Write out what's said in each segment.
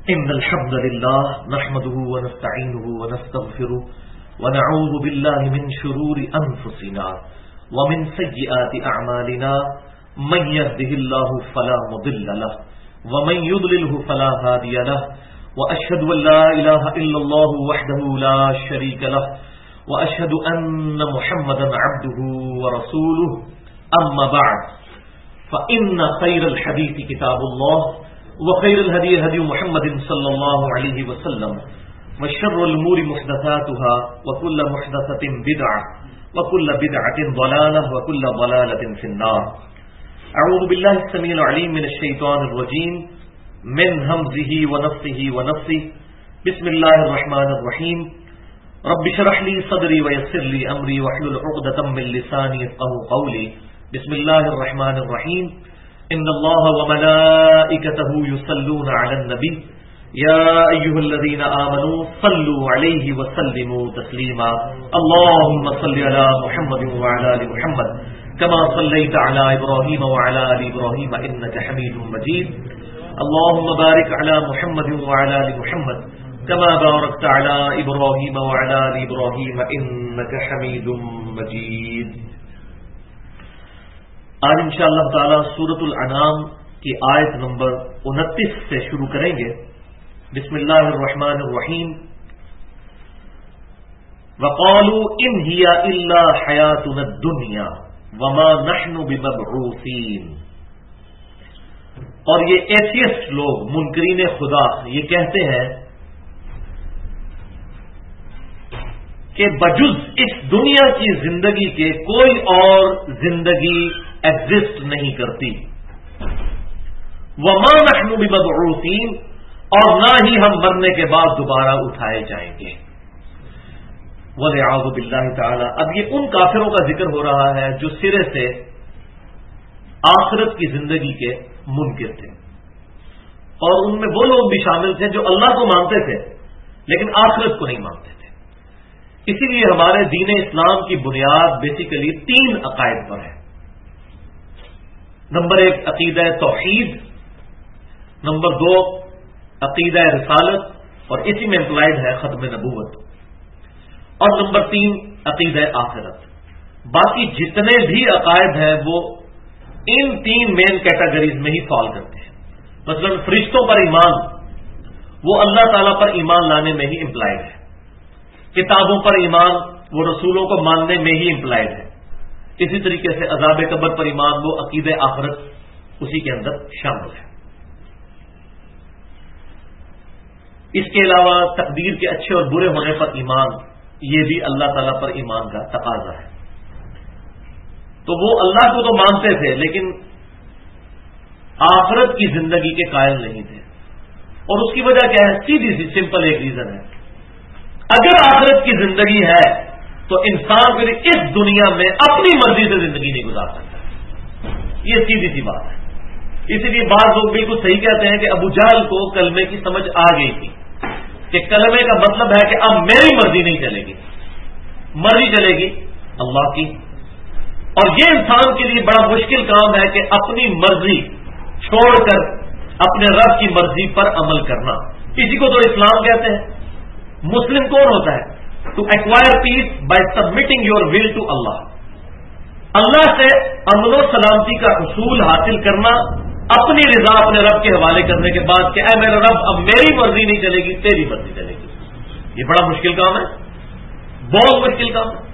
إن الحمد لله نحمده ونستعينه ونستغفره ونعوذ بالله من شرور أنفسنا ومن سيئات أعمالنا من يهده الله فلا مضل له ومن يضلله فلا هادي له وأشهد أن لا إله إلا الله وحده لا شريك له وأشهد أن محمدا عبده ورسوله أما بعد فإن خير الحديث كتاب الله وخير الهدي هدي محمد صلى الله عليه وسلم وشر الأمور محدثاتها وكل محدثة بدعة وكل بدعة ضلالة وكل ضلالة في النار. أعوذ بالله السميع العليم من الشيطان الرجيم من همزه ونفثه ونفثه. بسم الله الرحمن الرحيم. رب اشرح لي صدري ويسر لي أمري واحلل عقدة من لساني يفقهوا قولي. بسم الله الرحمن الرحيم. إن الله وملائكته يصلون على النبي يا أيها الذين آمنوا صلوا عليه وسلموا تسليما. اللهم صل على محمد وعلى آل محمد كما صليت على إبراهيم وعلى آل إبراهيم إنك حميد مجيد. اللهم بارك على محمد وعلى آل محمد كما باركت على إبراهيم وعلى آل إبراهيم إنك حميد مجيد. آج انشاءاللہ تعالی سورۃ الانعام کی آیت نمبر 29 سے شروع کریں گے. بسم اللہ الرحمن الرحیم. وقالوا ان هي الا حیاتنا الدنیا وما نحن بمبعوثین. اور یہ ایتھیسٹ لوگ منکرین خدا یہ کہتے ہیں کہ بجز اس دنیا کی زندگی کے کوئی اور زندگی ایگزسٹ نہیں کرتی. وما نحن بمبعوثین. اور نہ ہی ہم مرنے کے بعد دوبارہ اٹھائے جائیں گے. والعیاذ باللہ تعالی. اب یہ ان کافروں کا ذکر ہو رہا ہے جو سرے سے آخرت کی زندگی کے منکر تھے. اور ان میں وہ لوگ بھی شامل تھے جو اللہ کو مانتے تھے لیکن آخرت کو نہیں مانتے تھے. اسی لیے ہمارے دین اسلام کی بنیاد بیسیکلی 3 عقائد پر ہے. نمبر 1 عقیدہ توحید، نمبر 2 عقیدہ رسالت اور اسی میں امپلائڈ ہے ختم نبوت، اور نمبر 3 عقیدہ آخرت. باقی جتنے بھی عقائد ہیں وہ ان 3 مین کیٹیگریز میں ہی فال کرتے ہیں. مثلا فرشتوں پر ایمان وہ اللہ تعالیٰ پر ایمان لانے میں ہی امپلائڈ ہے. کتابوں پر ایمان وہ رسولوں کو ماننے میں ہی امپلائڈ ہے. اسی طریقے سے عذاب قبر پر ایمان وہ عقیدہ آخرت اسی کے اندر شامل ہے. اس کے علاوہ تقدیر کے اچھے اور برے ہونے پر ایمان یہ بھی اللہ تعالیٰ پر ایمان کا تقاضا ہے. تو وہ اللہ کو تو مانتے تھے لیکن آخرت کی زندگی کے قائل نہیں تھے. اور اس کی وجہ کیا ہے؟ سیدھی سی سمپل ایک ریزن ہے. اگر آخرت کی زندگی ہے تو انسان پھر اس دنیا میں اپنی مرضی سے زندگی نہیں گزار سکتا. یہ سیدھی سی بات ہے. اسی لیے بعض لوگ بالکل صحیح کہتے ہیں کہ ابو جہل کو کلمے کی سمجھ آ گئی تھی کہ کلمے کا مطلب ہے کہ اب میری مرضی نہیں چلے گی، مرضی چلے گی اللہ کی. اور یہ انسان کے لیے بڑا مشکل کام ہے کہ اپنی مرضی چھوڑ کر اپنے رب کی مرضی پر عمل کرنا. اسی کو تو اسلام کہتے ہیں. مسلم کون ہوتا ہے؟ To acquire peace by submitting your will to Allah. Allah سے امن و سلامتی کا حصول حاصل کرنا، اپنی رضا اپنے رب کے حوالے کرنے کے بعد کہ اے میرا رب اب میری مرضی نہیں چلے گی تیری مرضی چلے گی. یہ بڑا مشکل کام ہے، بہت مشکل کام ہے.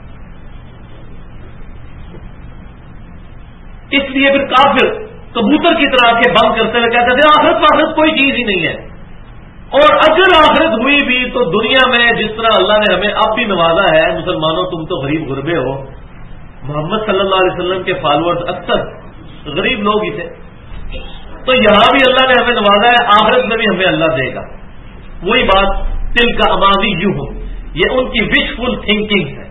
اس لیے پھر کافر کبوتر کی طرح آنکھیں بند کرتے ہوئے کہتے تھے آخرت کوئی چیز ہی نہیں ہے. اور اگر آخرت ہوئی بھی تو دنیا میں جس طرح اللہ نے ہمیں اب بھی نوازا ہے، مسلمانوں تم تو غریب غربے ہو. محمد صلی اللہ علیہ وسلم کے فالوورز اکثر غریب لوگ ہی تھے. تو یہاں بھی اللہ نے ہمیں نوازا ہے، آخرت میں بھی ہمیں اللہ دے گا. وہی بات دل کا امانی یوں ہو، یہ ان کی وشفل تھنکنگ ہے.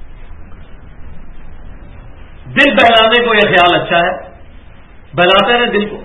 دل بہلانے کو یہ خیال اچھا ہے، بہلاتے ہیں دل کو.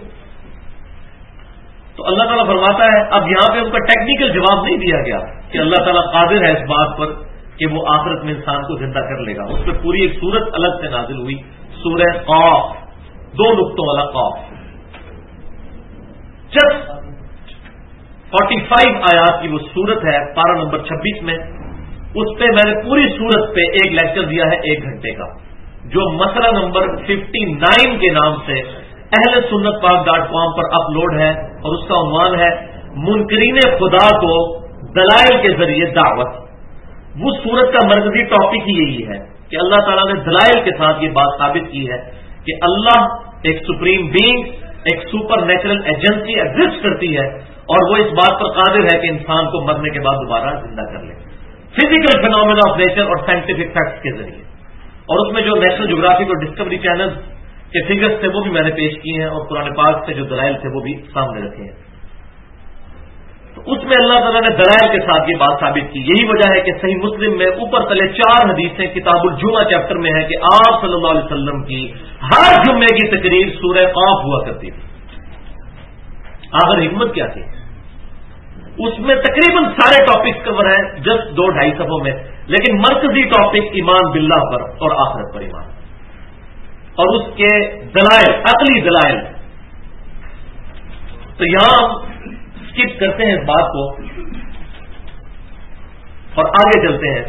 تو اللہ تعالیٰ فرماتا ہے اب یہاں پہ ان کا ٹیکنیکل جواب نہیں دیا گیا کہ اللہ تعالیٰ قادر ہے اس بات پر کہ وہ آخرت میں انسان کو زندہ کر لے گا. اس پہ پوری ایک سورت الگ سے نازل ہوئی، سورہ قاف، 2 نقطوں والا قاف. جب 45 آیات کی وہ سورت ہے، پارہ نمبر 26 میں. اس پہ میں نے پوری سورت پہ ایک لیکچر دیا ہے 1 گھنٹے کا، جو مسئلہ نمبر 59 کے نام سے اہل سنت پاک.com پر اپلوڈ ہے، اور اس کا عنوان ہے منکرین خدا کو دلائل کے ذریعے دعوت. وہ سورت کا مرکزی ٹاپک ہی یہی ہے کہ اللہ تعالیٰ نے دلائل کے ساتھ یہ بات ثابت کی ہے کہ اللہ ایک سپریم بینگ، ایک سپر نیچرل ایجنسی ایگزسٹ کرتی ہے، اور وہ اس بات پر قادر ہے کہ انسان کو مرنے کے بعد دوبارہ زندہ کر لے، فزیکل فینومینا آف نیچر اور سائنٹیفک فیکٹس کے ذریعے. اور اس میں جو نیشنل جغرافک اور ڈسکوری چینل کے فگرز تھے وہ بھی میں نے پیش کیے ہیں، اور قرآن پاک سے جو دلائل تھے وہ بھی سامنے رکھے ہیں. تو اس میں اللہ تعالیٰ نے دلائل کے ساتھ یہ بات ثابت کی. یہی وجہ ہے کہ صحیح مسلم میں اوپر تلے 4 حدیثیں کتاب الجمعہ چیپٹر میں ہے کہ آپ صلی اللہ علیہ وسلم کی ہر جمعے کی تقریر سورہ قاف ہوا کرتی تھی. آخر حکمت کیا تھی؟ اس میں تقریباً سارے ٹاپکس کور ہیں جسٹ 2-2.5 صفحوں میں، لیکن مرکزی ٹاپک ایمان باللہ پر اور آخرت پر ایمان، اور اس کے دلائل، عقلی دلائل. تو یہاں اسکپ کرتے ہیں اس بات کو اور آگے چلتے ہیں.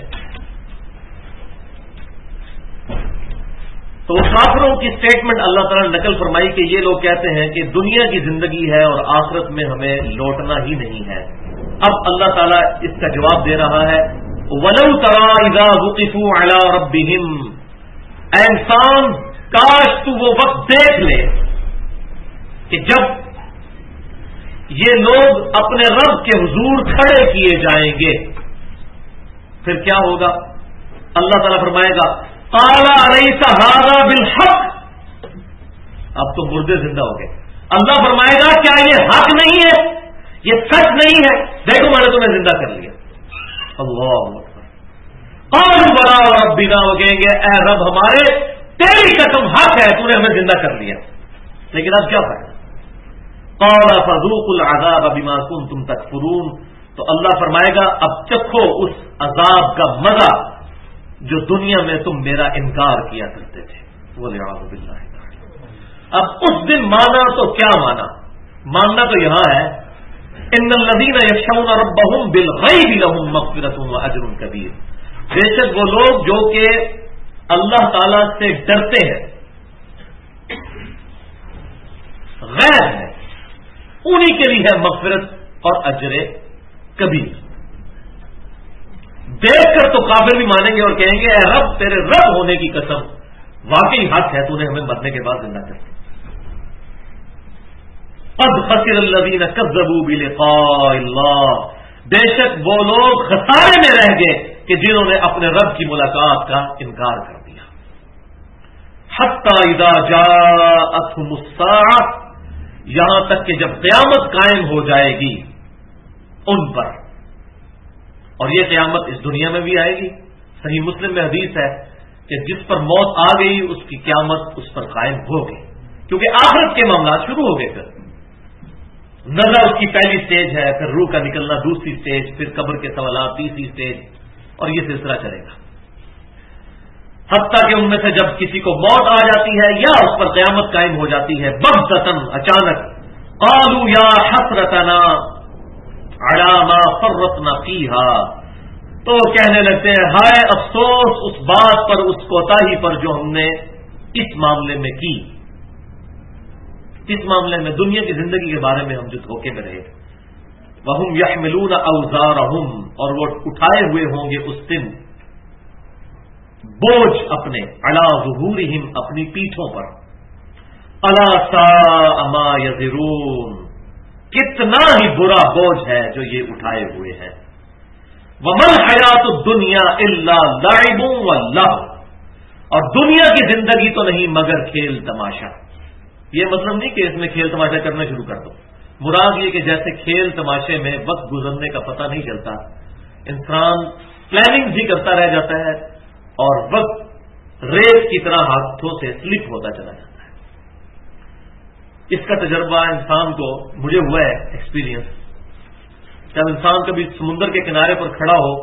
تو کافروں کی سٹیٹمنٹ اللہ تعالیٰ نے نقل فرمائی کہ یہ لوگ کہتے ہیں کہ دنیا کی زندگی ہے اور آخرت میں ہمیں لوٹنا ہی نہیں ہے. اب اللہ تعالیٰ اس کا جواب دے رہا ہے، وَلَوْ تَرَىٰ إِذَا وُقِفُوا عَلَىٰ رَبِّهِمْ، اے انسان کاش تو وہ وقت دیکھ لے کہ جب یہ لوگ اپنے رب کے حضور کھڑے کیے جائیں گے پھر کیا ہوگا؟ اللہ تعالیٰ فرمائے گا قَالَ أَلَيْسَ هَٰذَا بِالْحَقِّ، اب تو مردے زندہ ہو گئے. اللہ فرمائے گا کیا یہ حق نہیں ہے، یہ سچ نہیں ہے؟ دیکھو میں نے تمہیں زندہ کر لیا. اللہ اکبر. قَالُوا بَلَىٰ وَرَبِّنَا، وہ کہیں گے اے رب ہمارے تیری قسم حق ہے، تو نے ہمیں زندہ کر لیا، لیکن اب کیا کریں؟ قَالَ فَذُوقُوا الْعَذَابَ بِمَا كُنتُمْ تَكْفُرُونَ، تو اللہ فرمائے گا اب چکھو اس عذاب کا مزہ جو دنیا میں تم میرا انکار کیا کرتے تھے. وَلِعَاذُ بِاللَّهِ. اب اس دن مانا تو کیا ماننا تو یہاں ہے ان الذین یخشون ربهم بالغیب لهم مغفرۃ واجر کبیر. بے شک وہ لوگ جو کہ اللہ تعالی سے ڈرتے ہیں غیب ہے، انہی کے لیے ہے مغفرت اور اجر کبیر. دیکھ کر تو کافر بھی مانیں گے اور کہیں گے اے رب تیرے رب ہونے کی قسم واقعی حق ہے، تو نے ہمیں مرنے کے بعد زندہ کر دیا. قد خسر الذین کذبوا بلقاء اللہ، بے شک وہ لوگ خسارے میں رہ گئے کہ جنہوں نے اپنے رب کی ملاقات کا انکار کر دیا. حتی اذا جاءتهم الساعة، یہاں تک کہ جب قیامت قائم ہو جائے گی ان پر، اور یہ قیامت اس دنیا میں بھی آئے گی. صحیح مسلم میں حدیث ہے کہ جس پر موت آ گئی اس کی قیامت اس پر قائم ہو گئی، کیونکہ آخرت کے معاملات شروع ہو گئے. پھر نظر اس کی پہلی سٹیج ہے، پھر روح کا نکلنا دوسری سٹیج، پھر قبر کے سوالات تیسری سٹیج، اور یہ سلسلہ چلے گا حتیٰ کہ ان میں سے جب کسی کو موت آ جاتی ہے یا اس پر قیامت قائم ہو جاتی ہے بغتتاً، اچانک، قالوا یا حسرتنا علی ما فرطنا فیہا، تو کہنے لگتے ہیں ہائے افسوس اس بات پر، اس کوتاہی پر جو ہم نے اس معاملے میں کی. اس معاملے میں دنیا کی زندگی کے بارے میں ہم جو دھوکے میں رہے. وَهُمْ يَحْمِلُونَ أَوْزَارَهُمْ، اور وہ اٹھائے ہوئے ہوں گے اس دن بوجھ اپنے، عَلَى ظُهُورِهِمْ، اپنی پیٹھوں پر. أَلَا سَاءَ مَا يَزِرُونَ، کتنا ہی برا بوجھ ہے جو یہ اٹھائے ہوئے ہیں. وَمَا الْحَيَاةُ الدُّنْيَا إِلَّا لَعِبٌ وَلَهْوٌ، اور دنیا کی زندگی تو نہیں مگر کھیل تماشا. یہ مطلب نہیں کہ اس میں کھیل تماشا کرنا شروع کر دو، مراد یہ کہ جیسے کھیل تماشے میں وقت گزرنے کا پتہ نہیں چلتا، انسان پلاننگ بھی کرتا رہ جاتا ہے اور وقت ریت کی طرح ہاتھوں سے سلپ ہوتا چلا جاتا ہے. اس کا تجربہ انسان کو، مجھے ہوا ہے ایکسپیرینس، جب انسان کبھی سمندر کے کنارے پر کھڑا ہو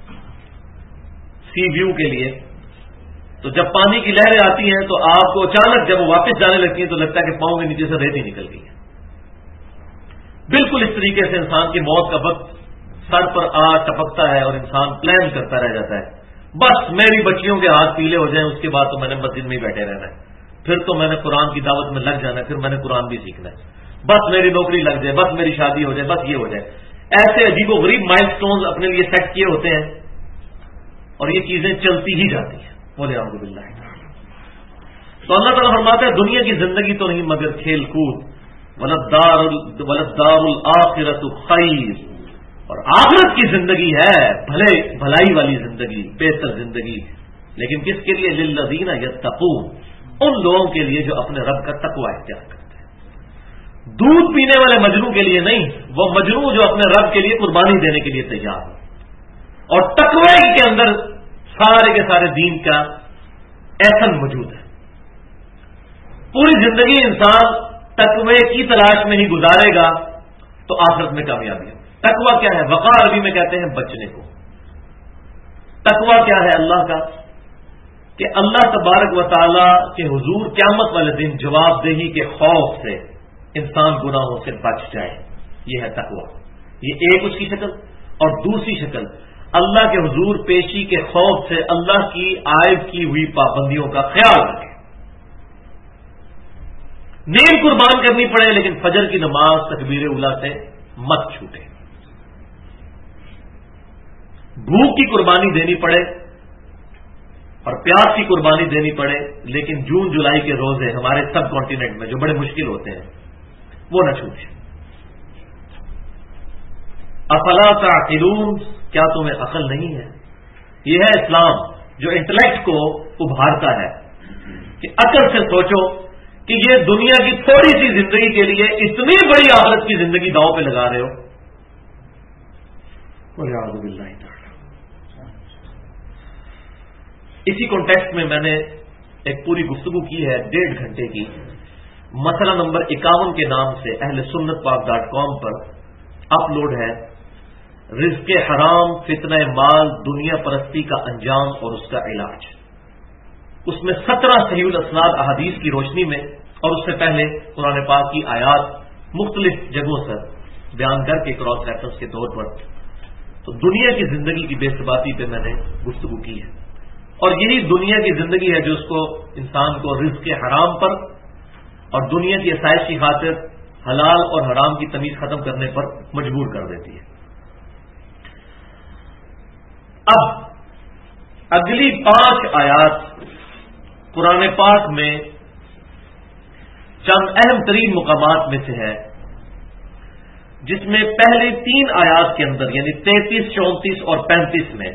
سی ویو کے لیے، تو جب پانی کی لہریں آتی ہیں تو آپ کو اچانک جب وہ واپس جانے لگتی ہیں تو لگتا ہے کہ پاؤں کے نیچے سے ریت ہی نکل گئی ہے. بالکل اس طریقے سے انسان کی موت کا وقت سر پر ٹپکتا ہے اور انسان پلان کرتا رہ جاتا ہے، بس میری بچیوں کے ہاتھ پیلے ہو جائیں، اس کے بعد تو میں نے مسجد میں ہی بیٹھے رہنا ہے، پھر تو میں نے قرآن کی دعوت میں لگ جانا ہے، پھر میں نے قرآن بھی سیکھنا ہے، بس میری نوکری لگ جائے، بس میری شادی ہو جائے، بس یہ ہو جائے. ایسے عجیب و غریب مائل سٹونز اپنے لیے سیٹ کیے ہوتے ہیں اور یہ چیزیں چلتی ہی جاتی ہیں. بولے اعوذ باللہ. تو اللہ تعالیٰ فرماتا ہے دنیا کی زندگی تو نہیں مگر کھیل کود، وَلَلدَّارُ الْآخِرَةُ خَيْرٌ، اور آخرت کی زندگی ہے بھلائی والی زندگی، بہتر زندگی، لیکن کس کے لیے؟ لِلَّذِينَ يَتَّقُونَ، ان لوگوں کے لیے جو اپنے رب کا تقوی اختیار کرتے ہیں. دودھ پینے والے مجنو کے لیے نہیں، وہ مجنو جو اپنے رب کے لیے قربانی دینے کے لیے تیار ہو. اور تقوی کے اندر سارے کے سارے دین کا ایسن موجود ہے. پوری زندگی انسان تقوی کی تلاش میں ہی گزارے گا تو آخرت میں کامیابی ہے. تقوی کیا ہے؟ وقار عربی میں کہتے ہیں بچنے کو. تقوی کیا ہے اللہ کا؟ کہ اللہ تبارک و تعالی کے حضور قیامت والے دن جواب دہی کے خوف سے انسان گناہوں سے بچ جائے. یہ ہے تقوی. یہ ایک اس کی شکل. اور دوسری شکل اللہ کے حضور پیشی کے خوف سے اللہ کی عائد کی ہوئی پابندیوں کا خیال رکھے. نیند قربان کرنی پڑے لیکن فجر کی نماز تکبیر اولیٰ سے مت چھوٹے. بھوک کی قربانی دینی پڑے اور پیاس کی قربانی دینی پڑے لیکن جون جولائی کے روزے ہمارے سب کانٹیننٹ میں جو بڑے مشکل ہوتے ہیں وہ نہ چھوٹے. افلا تعقلون، کیا تمہیں عقل نہیں ہے؟ یہ ہے اسلام جو انٹلیکٹ کو ابھارتا ہے کہ عقل سے سوچو کہ یہ دنیا کی تھوڑی سی زندگی کے لیے اتنی بڑی آخرت کی زندگی داؤ پہ لگا رہے ہو. والعیاذ باللہ تعالی. اسی کانٹیکسٹ میں میں نے ایک پوری گفتگو کی ہے 1.5 گھنٹے کی، مسئلہ نمبر 51 کے نام سے اہل سنت پاک.com پر اپلوڈ ہے. رزق حرام، فتنہ مال، دنیا پرستی کا انجام اور اس کا علاج. اس میں 17 صحیح الاسناد احادیث کی روشنی میں اور اس سے پہلے قرآن پاک کی آیات مختلف جگہوں سے بیان کر کے کراس ریفرنس کے طور پر تو دنیا کی زندگی کی بے ثباتی پہ میں نے گفتگو کی ہے. اور یہی دنیا کی زندگی ہے جو اس کو انسان کو رزق حرام پر اور دنیا کی آسائش کی خاطر حلال اور حرام کی تمیز ختم کرنے پر مجبور کر دیتی ہے. اب اگلی 5 آیات قرآن پاک میں چند اہم ترین مقامات میں سے ہے، جس میں پہلی 3 آیات کے اندر یعنی 33، 34 اور 35 میں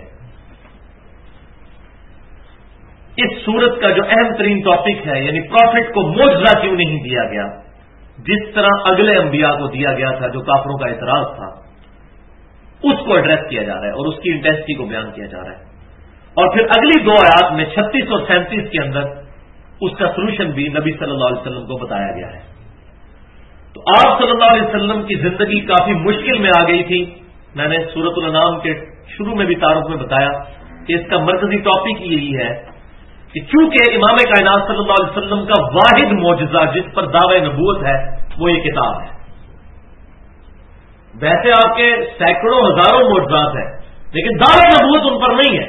اس سورت کا جو اہم ترین ٹاپک ہے یعنی پروفٹ کو معجزہ کیوں نہیں دیا گیا جس طرح اگلے انبیاء کو دیا گیا تھا جو کافروں کا اعتراض تھا، اس کو ایڈریس کیا جا رہا ہے اور اس کی انٹینسٹی کو بیان کیا جا رہا ہے. اور پھر اگلی 2 آیات میں 36 اور 37 کے اندر اس کا سولوشن بھی نبی صلی اللہ علیہ وسلم کو بتایا گیا ہے. تو آپ صلی اللہ علیہ وسلم کی زندگی کافی مشکل میں آ گئی تھی. میں نے سورۃ الانعام کے شروع میں بھی تعارف میں بتایا کہ اس کا مرکزی ٹاپک یہی ہے کہ چونکہ امام کائنات صلی اللہ علیہ وسلم کا واحد معجزہ جس پر دعوی نبوت ہے وہ یہ کتاب ہے. ویسے آپ کے سینکڑوں ہزاروں معجزات ہیں لیکن دعوی نبوت ان پر نہیں ہے.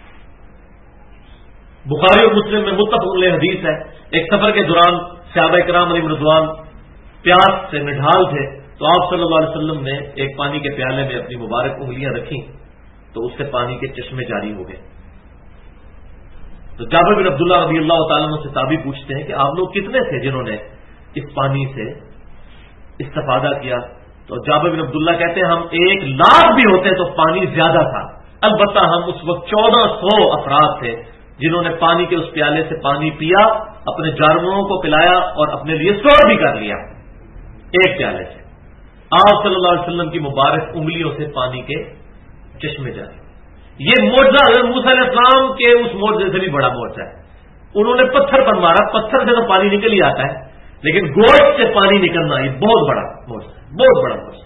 بخاری اور مسلم میں متفق علیہ حدیث ہے، ایک سفر کے دوران صحابہ کرام علیہ رضوان پیاس سے نڈھال تھے تو آپ صلی اللہ علیہ وسلم نے ایک پانی کے پیالے میں اپنی مبارک انگلیاں رکھیں تو اس سے پانی کے چشمے جاری ہو گئے. تو جابر بن عبداللہ رضی اللہ تعالیٰ عنہ سے تابعی پوچھتے ہیں کہ آپ لوگ کتنے تھے جنہوں نے اس پانی سے استفادہ کیا؟ تو جابر بن عبداللہ کہتے ہیں ہم 1,00,000 بھی ہوتے تو پانی زیادہ تھا، البتہ ہم اس وقت 1400 افراد تھے جنہوں نے پانی کے اس پیالے سے پانی پیا، اپنے جانوروں کو پلایا اور اپنے لیے اسٹور بھی کر لیا ایک پیالے سے. آپ صلی اللہ علیہ وسلم کی مبارک انگلیوں سے پانی کے چشمے جاری. یہ معجزہ حضرت موسیٰ علیہ السلام کے اس معجزے سے بھی بڑا معجزہ ہے. انہوں نے پتھر پر مارا، پتھر سے تو پانی نکل ہی آتا ہے لیکن گوشت سے پانی نکلنا یہ بہت بڑا معجزہ ہے، بہت بڑا معجزہ.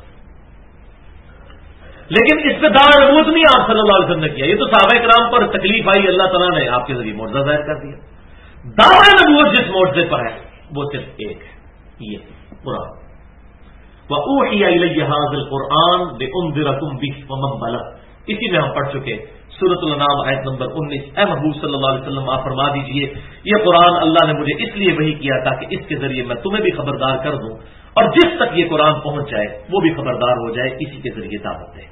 لیکن اس پہ دعوی نبوت نہیں آپ صلی اللہ علیہ وسلم نے کیا. یہ تو صحابہ کرام پر تکلیف آئی، اللہ تعالیٰ نے آپ کے ذریعے معجزہ ظاہر کر دیا. دعوی نبوت جس معجزے پر ہے وہ صرف ایک ہے، یہ قرآن. وَأُوحِيَ إِلَيَّ هَٰذَا الْقُرْآنُ لِأُنذِرَكُم بِهِ وَمَن بَلَغَ. اسی میں ہم پڑھ چکے سورۃ الانعام آیت نمبر 19. اے محبوب صلی اللہ علیہ وسلم آپ فرما دیجئے یہ قرآن اللہ نے مجھے اس لیے وحی کیا تھا کہ اس کے ذریعے میں تمہیں بھی خبردار کر دوں اور جس تک یہ قرآن پہنچ جائے وہ بھی خبردار ہو جائے، اسی کے ذریعے دعوت دے.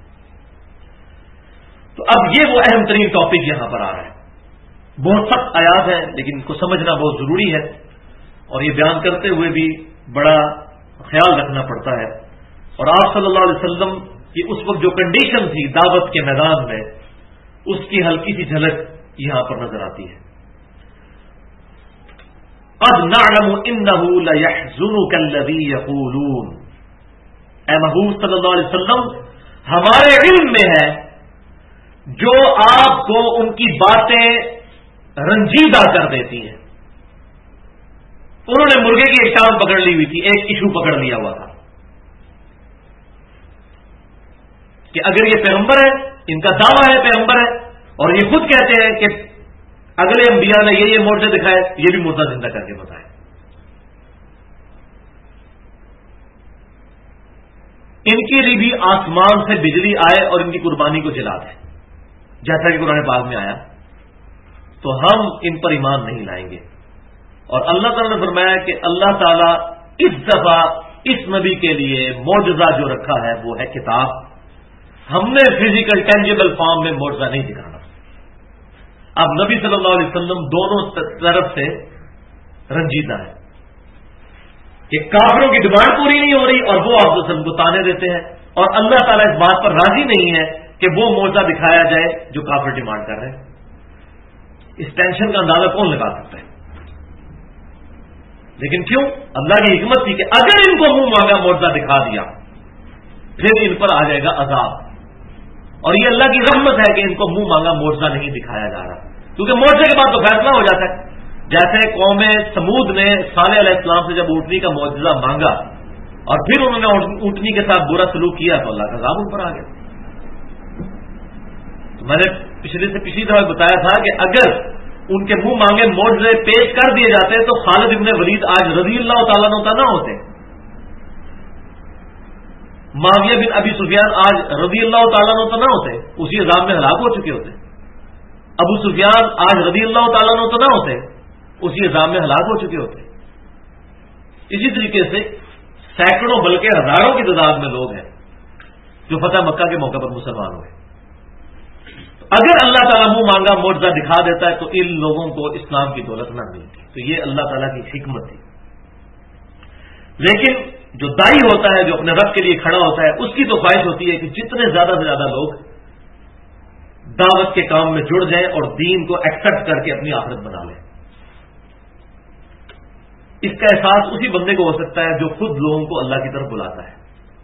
تو اب یہ وہ اہم ترین ٹاپک یہاں پر آ رہا ہے. بہت سخت آیات ہے لیکن ان کو سمجھنا بہت ضروری ہے، اور یہ بیان کرتے ہوئے بھی بڑا خیال رکھنا پڑتا ہے. اور آپ صلی اللہ علیہ وسلم کی اس وقت جو کنڈیشن تھی دعوت کے میدان میں، اس کی ہلکی سی جھلک یہاں پر نظر آتی ہے. قد نعلم انه ليحزنك الذي يقولون. اے محبوب صلی اللہ علیہ وسلم ہمارے علم میں ہے جو آپ کو ان کی باتیں رنجیدہ کر دیتی ہیں. انہوں نے مرغے کی ایک ٹانگ پکڑ لی ہوئی تھی، ایک ایشو پکڑ لیا ہوا تھا کہ اگر یہ پیغمبر ہے، ان کا دعویٰ ہے پیغمبر ہے، اور یہ خود کہتے ہیں کہ اگلے انبیاء نے یہ معجزے دکھائے، یہ بھی مردہ زندہ کر کے بتائے. ان کے لیے بھی آسمان سے بجلی آئے اور ان کی قربانی کو جلا دے، جیسا کہ قرآن پاک میں آیا، تو ہم ان پر ایمان نہیں لائیں گے. اور اللہ تعالیٰ نے فرمایا کہ اللہ تعالیٰ اس دفعہ اس نبی کے لیے معجزہ جو رکھا ہے وہ ہے کتاب. ہم نے فزیکل ٹینجیبل فارم میں معجزہ نہیں دکھانا. اب نبی صلی اللہ علیہ وسلم دونوں طرف سے رنجیدہ ہے کہ کافروں کی ڈیمانڈ پوری نہیں ہو رہی اور وہ آپ وسلم کو تانے دیتے ہیں، اور اللہ تعالیٰ اس بات پر راضی نہیں ہے کہ وہ معجزہ دکھایا جائے جو کافر ڈیمانڈ کر رہے ہیں. اس ٹینشن کا اندازہ کون لگا سکتا ہے؟ لیکن کیوں؟ اللہ کی حکمت تھی کہ اگر ان کو منہ مانگا معجزہ دکھا دیا پھر ان پر آ جائے گا عذاب. اور یہ اللہ کی رحمت ہے کہ ان کو منہ مانگا معجزہ نہیں دکھایا جا رہا، کیونکہ معجزے کے بعد تو فیصلہ ہو جاتا ہے. جیسے قوم سمود نے صالح علیہ السلام سے جب اونٹنی کا معجزہ مانگا اور پھر انہوں نے اونٹنی کے ساتھ برا سلوک کیا تو اللہ کا عذاب ان پر آ گیا. تو میں نے پچھلی دفعہ بتایا تھا کہ اگر ان کے منہ مانگے معجزے پیش کر دیے جاتے تو خالد ابن ولید آج رضی اللہ تعالیٰ عنہ نہ ہوتے، معاویہ بن ابی سفیان آج رضی اللہ تعالیٰ عنہ نہ ہوتے، اسی عذاب میں ہلاک ہو چکے ہوتے. ابو سفیان آج رضی اللہ تعالیٰ عنہ نہ ہوتے، اسی عذاب میں ہلاک ہو چکے ہوتے. اسی طریقے سے سینکڑوں بلکہ ہزاروں کی تعداد میں لوگ ہیں جو فتح مکہ کے موقع پر مسلمان ہوئے. اگر اللہ تعالیٰ منہ مانگا معجزہ دکھا دیتا ہے تو ان لوگوں کو اسلام کی دولت نہ ملتی. تو یہ اللہ تعالیٰ کی حکمت تھی. لیکن جو دائی ہوتا ہے، جو اپنے رب کے لیے کھڑا ہوتا ہے، اس کی تو خواہش ہوتی ہے کہ جتنے زیادہ سے زیادہ لوگ دعوت کے کام میں جڑ جائیں اور دین کو ایکسپٹ کر کے اپنی آخرت بنا لیں. اس کا احساس اسی بندے کو ہو سکتا ہے جو خود لوگوں کو اللہ کی طرف بلاتا ہے.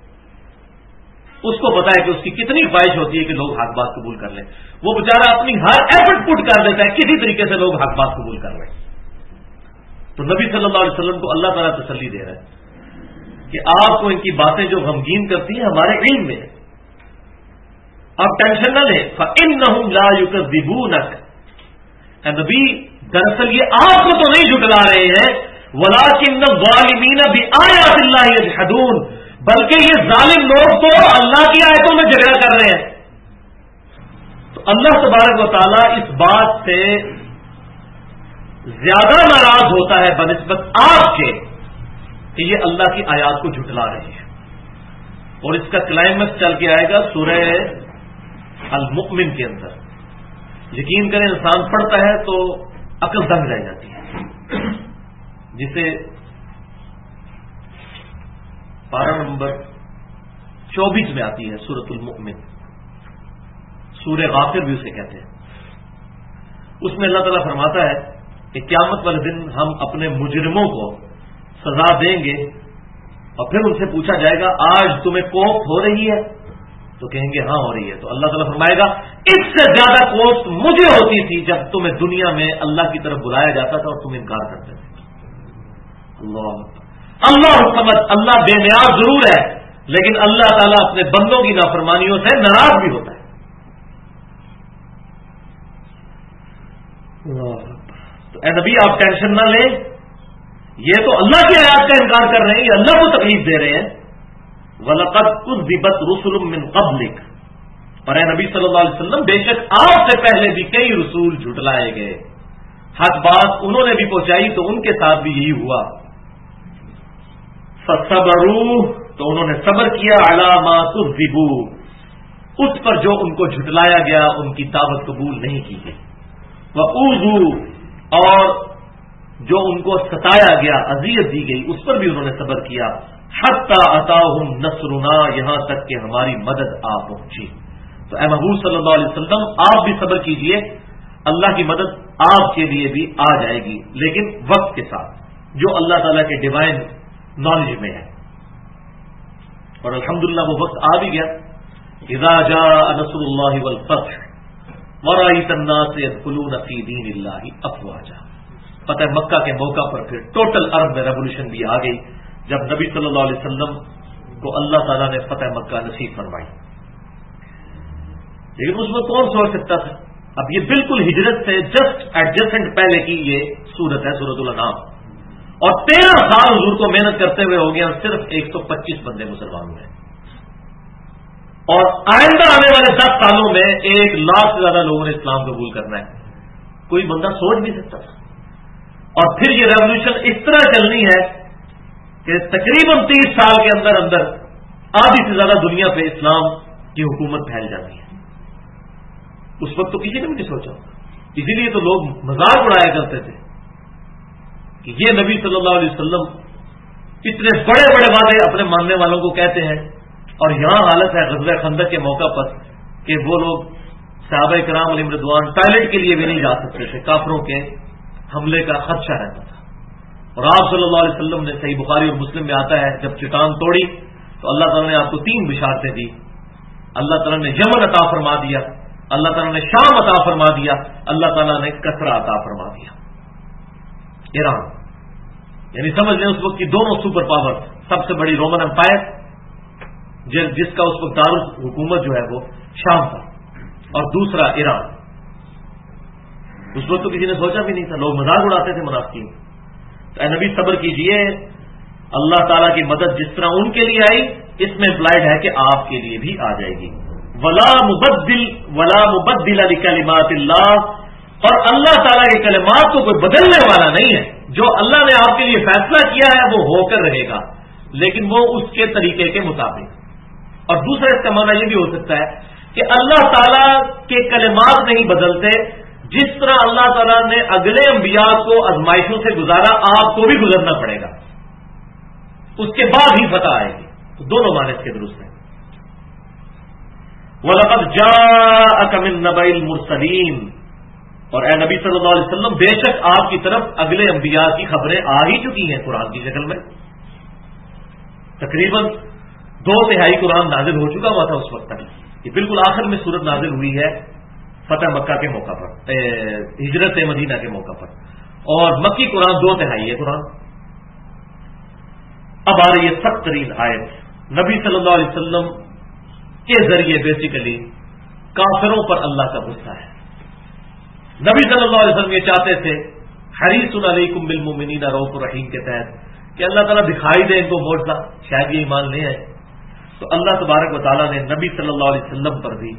اس کو پتا ہے کہ اس کی کتنی خواہش ہوتی ہے کہ لوگ حق بات قبول کر لیں. وہ بیچارہ اپنی ہر ایفرٹ پٹ کر دیتا ہے کسی طریقے سے لوگ حق بات قبول کر لیں. تو نبی صلی اللہ علیہ وسلم کو اللہ تعالیٰ تسلی دے رہا ہے کہ آپ کو ان کی باتیں جو غمگین کرتی ہیں ہمارے علم میں، آپ ٹینشن نہ لیں. فَإِنَّهُمْ لَا يُكَذِّبُونَكَ. اے نبی دراصل یہ آپ کو تو نہیں جھٹلا رہے ہیں، وَلَٰكِنَّ الظَّالِمِينَ بِآيَاتِ اللَّهِ يَجْحَدُونَ، بلکہ یہ ظالم لوگ تو اللہ کی آیتوں میں جھگڑا کر رہے ہیں. تو اللہ تبارک و تعالیٰ اس بات سے زیادہ ناراض ہوتا ہے بنسبت آپ کے کہ یہ اللہ کی آیات کو جھٹلا رہے ہیں. اور اس کا کلائمیکس چل کے آئے گا سورہ المؤمن کے اندر. یقین کریں انسان پڑھتا ہے تو عقل دنگ رہ جاتی ہے. جسے پارہ نمبر 24 میں آتی ہے سورۃ المؤمن، سورہ غافر بھی اسے کہتے ہیں. اس میں اللہ تعالیٰ فرماتا ہے کہ قیامت والے دن ہم اپنے مجرموں کو سزا دیں گے اور پھر ان سے پوچھا جائے گا آج تمہیں کوفت ہو رہی ہے؟ تو کہیں گے ہاں ہو رہی ہے. تو اللہ تعالیٰ فرمائے گا اس سے زیادہ کوفت مجھے ہوتی تھی جب تمہیں دنیا میں اللہ کی طرف بلایا جاتا تھا اور تم انکار کرتے تھے. اللہ حکمت، اللہ بے نیاز ضرور ہے لیکن اللہ تعالیٰ اپنے بندوں کی نافرمانیوں سے ناراض بھی ہوتا ہے. تو اے نبی آپ ٹینشن نہ لیں، یہ تو اللہ کی آیات کا انکار کر رہے ہیں، یہ اللہ کو تکلیف دے رہے ہیں. وَلَقَدْ كُذِّبَتْ رُسُلٌ مِّن قَبْلِكَ، اور اے نبی صلی اللہ علیہ وسلم بے شک آپ سے پہلے بھی کئی رسول جھٹلائے گئے، حق بات انہوں نے بھی پہنچائی تو ان کے ساتھ بھی یہی ہوا۔ فَصَبَرُوا، تو انہوں نے صبر کیا، عَلَىٰ مَا كُذِّبُوا، اس پر جو ان کو جھٹلایا گیا، ان کی دعوت قبول نہیں کی گئی، وَأُوذُوا، اور جو ان کو ستایا گیا، اذیت دی گئی، اس پر بھی انہوں نے صبر کیا، حَتَّىٰ أَتَاهُمْ نَصْرُنَا، یہاں تک کہ ہماری مدد آ پہنچی۔ تو اے محبوب صلی اللہ علیہ وسلم آپ بھی صبر کیجئے، اللہ کی مدد آپ کے لیے بھی آ جائے گی، لیکن وقت کے ساتھ، جو اللہ تعالیٰ کے ڈیوائن نالج میں ہے۔ اور الحمدللہ وہ وقت آ بھی گیا، اذا جاء نصر اللہ والفتح ورأیت الناس يدخلون فی دین اللہ افواجا، فتح مکہ کے موقع پر پھر ٹوٹل عرب میں ریولوشن بھی آ گئی، جب نبی صلی اللہ علیہ وسلم کو اللہ تعالیٰ نے فتح مکہ نصیب فرمائی۔ لیکن اس میں کون سوچ سکتا تھا؟ اب یہ بالکل ہجرت سے جسٹ ایڈجسٹنٹ پہلے کی یہ صورت ہے، سورۃ الانعام، اور 13 سال حضور کو محنت کرتے ہوئے ہو گیا، صرف 125 بندے مسلمان ہوئے، اور آئندہ آنے والے 10 سالوں میں 1 لاکھ سے زیادہ لوگوں نے اسلام قبول کرنا ہے۔ کوئی بندہ سوچ نہیں سکتا تھا۔ اور پھر یہ ریولوشن اس طرح چلنی ہے کہ تقریباً 30 سال کے اندر اندر آدھی سے زیادہ دنیا پہ اسلام کی حکومت پھیل جاتی ہے۔ اس وقت تو کسی نے بھی نہیں سوچا، اسی لیے تو لوگ مذاق اڑایا کرتے تھے کہ یہ نبی صلی اللہ علیہ وسلم اتنے بڑے بڑے وعدے اپنے ماننے والوں کو کہتے ہیں، اور یہاں حالت ہے غزوہ خندق کے موقع پر کہ وہ لوگ صحابہ کرام علیہم رضوان ٹوائلٹ کے لیے بھی نہیں جا سکتے تھے، کافروں کے حملے کا خدشہ رہتا تھا۔ اور آپ صلی اللہ علیہ وسلم نے، صحیح بخاری اور مسلم میں آتا ہے، جب چٹان توڑی تو اللہ تعالیٰ نے آپ کو 3 بشارتیں دی۔ اللہ تعالیٰ نے یمن عطا فرما دیا، اللہ تعالیٰ نے شام عطا فرما دیا، اللہ تعالیٰ نے کسرا عطا فرما دیا، ایران، یعنی سمجھ لیں اس وقت کی دونوں سپر پاور، سب سے بڑی رومن امپائر جس کا اس وقت دارالحکومت جو ہے وہ شام تھا، اور دوسرا ایران۔ اس وقت تو کسی نے سوچا بھی نہیں تھا، لوگ مذاق اڑاتے تھے منافقین۔ تو اے نبی صبر کیجئے، اللہ تعالیٰ کی مدد جس طرح ان کے لیے آئی، اس میں امپلائڈ ہے کہ آپ کے لیے بھی آ جائے گی۔ ولا مبدل لکلمات اللہ، اور اللہ تعالیٰ کے کلمات کو کوئی بدلنے والا نہیں ہے، جو اللہ نے آپ کے لیے فیصلہ کیا ہے وہ ہو کر رہے گا، لیکن وہ اس کے طریقے کے مطابق۔ اور دوسرا اس کا معنی یہ بھی ہو سکتا ہے کہ اللہ تعالیٰ کے کلمات نہیں بدلتے، جس طرح اللہ تعالیٰ نے اگلے انبیاء کو آزمائشوں سے گزارا، آپ کو بھی گزرنا پڑے گا، اس کے بعد ہی فتح آئے گی۔ تو دونوں معنی اس کے درست ہیں۔ وَلَقَدْ جَاءَكَ مِن نَّبَإِ الْمُرْسَلِينَ، اور اے نبی صلی اللہ علیہ وسلم بے شک آپ کی طرف اگلے انبیاء کی خبریں آ ہی چکی ہیں قرآن کی شکل میں۔ تقریباً 2/3 قرآن نازل ہو چکا ہوا تھا اس وقت تک، یہ بالکل آخر میں سورت نازل ہوئی ہے فتح مکہ کے موقع پر، ہجرت مدینہ کے موقع پر، اور مکی قرآن 2/3 ہے قرآن۔ اب آ رہی ہے 70 آیت، نبی صلی اللہ علیہ وسلم کے ذریعے بیسیکلی کافروں پر اللہ کا غصہ ہے۔ نبی صلی اللہ علیہ وسلم یہ چاہتے تھے حریص علیکم بالمؤمنین رؤوف رحیم کے تحت کہ اللہ تعالیٰ دکھائی دے ان کو معجزہ، شاید یہ ایمان لے آئے، تو اللہ تبارک و تعالیٰ نے نبی صلی اللہ علیہ وسلم پر بھی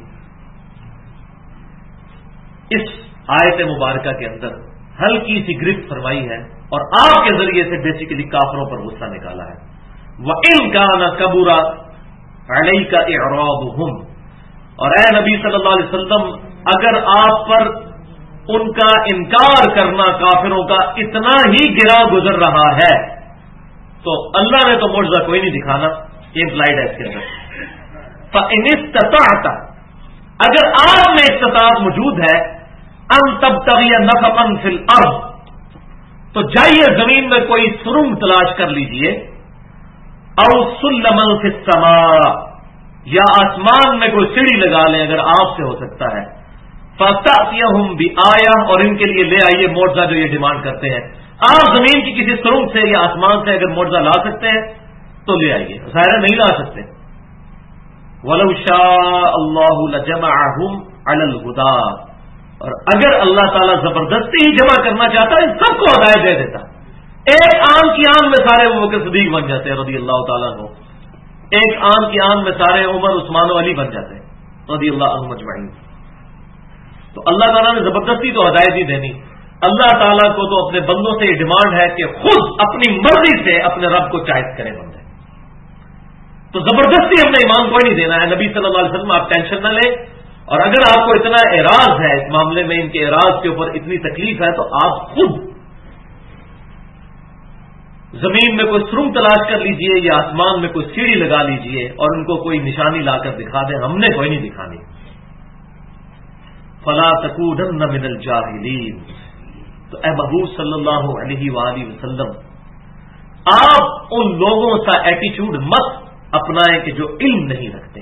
اس آیت مبارکہ کے اندر ہلکی سی گرفت فرمائی ہے، اور آپ کے ذریعے سے بیسیکلی کافروں پر غصہ نکالا ہے۔ وَإِنْ كَانَ كَبُرَ عَلَيْكَ إِعْرَاضُهُمْ، اور اے نبی صلی اللہ علیہ وسلم اگر آپ پر ان کا انکار کرنا کافروں کا اتنا ہی گرا گزر رہا ہے تو اللہ نے تو معجزہ کوئی نہیں دکھانا، یہ امپلائڈ ہے اس کے اندر۔ فَإِنِ اسْتَطَعْتَ، اگر آپ میں استطاعت موجود ہے، ان تبتغی نفقا فی الارض، تو جائیے زمین میں کوئی سرنگ تلاش کر لیجئے، او سلما فی السماء، یا آسمان میں کوئی سیڑھی لگا لیں اگر آپ سے ہو سکتا ہے، فَتَأْتِيَهُمْ بِآیَةٍ، اور ان کے لیے لے آئیے معجزہ جو یہ ڈیمانڈ کرتے ہیں۔ آپ زمین کی کسی سرنگ سے یا آسمان سے اگر معجزہ لا سکتے ہیں تو لے آئیے، ظاہر نہیں لا سکتے۔ وَلَوْ شَاءَ اللَّهُ لَجَمَعَهُمْ عَلَى الْهُدَىٰ، اور اگر اللہ تعالیٰ زبردستی ہی جمع کرنا چاہتا ہے سب کو ہدایت دے دیتا، ایک آن کی آن میں سارے وہ صدیق بن جاتے ہیں رضی اللہ تعالیٰ عنہ، ایک آن کی آن میں سارے عمر عثمان و علی بن جاتے ہیں رضی اللہ عنہم اجمعین. تو اللہ تعالیٰ نے زبردستی تو ہدایت ہی دینی. اللہ تعالیٰ کو تو اپنے بندوں سے یہ ڈیمانڈ ہے کہ خود اپنی مرضی سے اپنے رب کو چاہت کرے بندے. تو زبردستی ہم نے ایمان کوئی نہیں دینا ہے. نبی صلی اللہ علیہ وسلم آپ ٹینشن نہ لیں، اور اگر آپ کو اتنا اعراض ہے اس معاملے میں، ان کے اعراض کے اوپر اتنی تکلیف ہے، تو آپ خود زمین میں کوئی سرنگ تلاش کر لیجئے یا آسمان میں کوئی سیڑھی لگا لیجئے اور ان کو کوئی نشانی لا کر دکھا دیں. ہم نے کوئی نہیں دکھانی. فلا تکونن من الجاہلین. تو اے محبوب صلی اللہ علیہ وآلہ وسلم، آپ ان لوگوں کا ایٹیچیوڈ مت اپنائیں کہ جو علم نہیں رکھتے.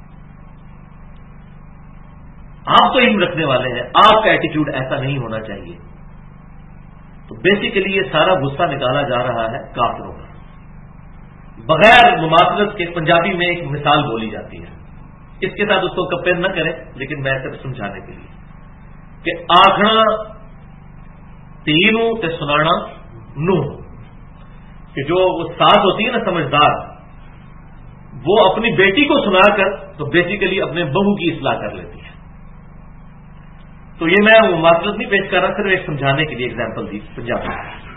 آپ تو علم رکھنے والے ہیں، آپ کا ایٹیچیوڈ ایسا نہیں ہونا چاہیے. تو بیسیکلی یہ سارا غصہ نکالا جا رہا ہے کافروں کا. بغیر مماثلت کے پنجابی میں ایک مثال بولی جاتی ہے، اس کے ساتھ اس کو کمپیئر نہ کریں، لیکن میں صرف سمجھانے کے لیے کہ آکھنا تینوں تے سنانا نو، کہ جو وہ ساس ہوتی ہے نا سمجھدار، وہ اپنی بیٹی کو سنا کر تو بیسیکلی اپنے بہو کی اصلاح کر لیتی ہے. تو یہ میں مماثلت نہیں پیش کر رہا، صرف ایک سمجھانے کے لیے ایگزامپل دی پنجابی.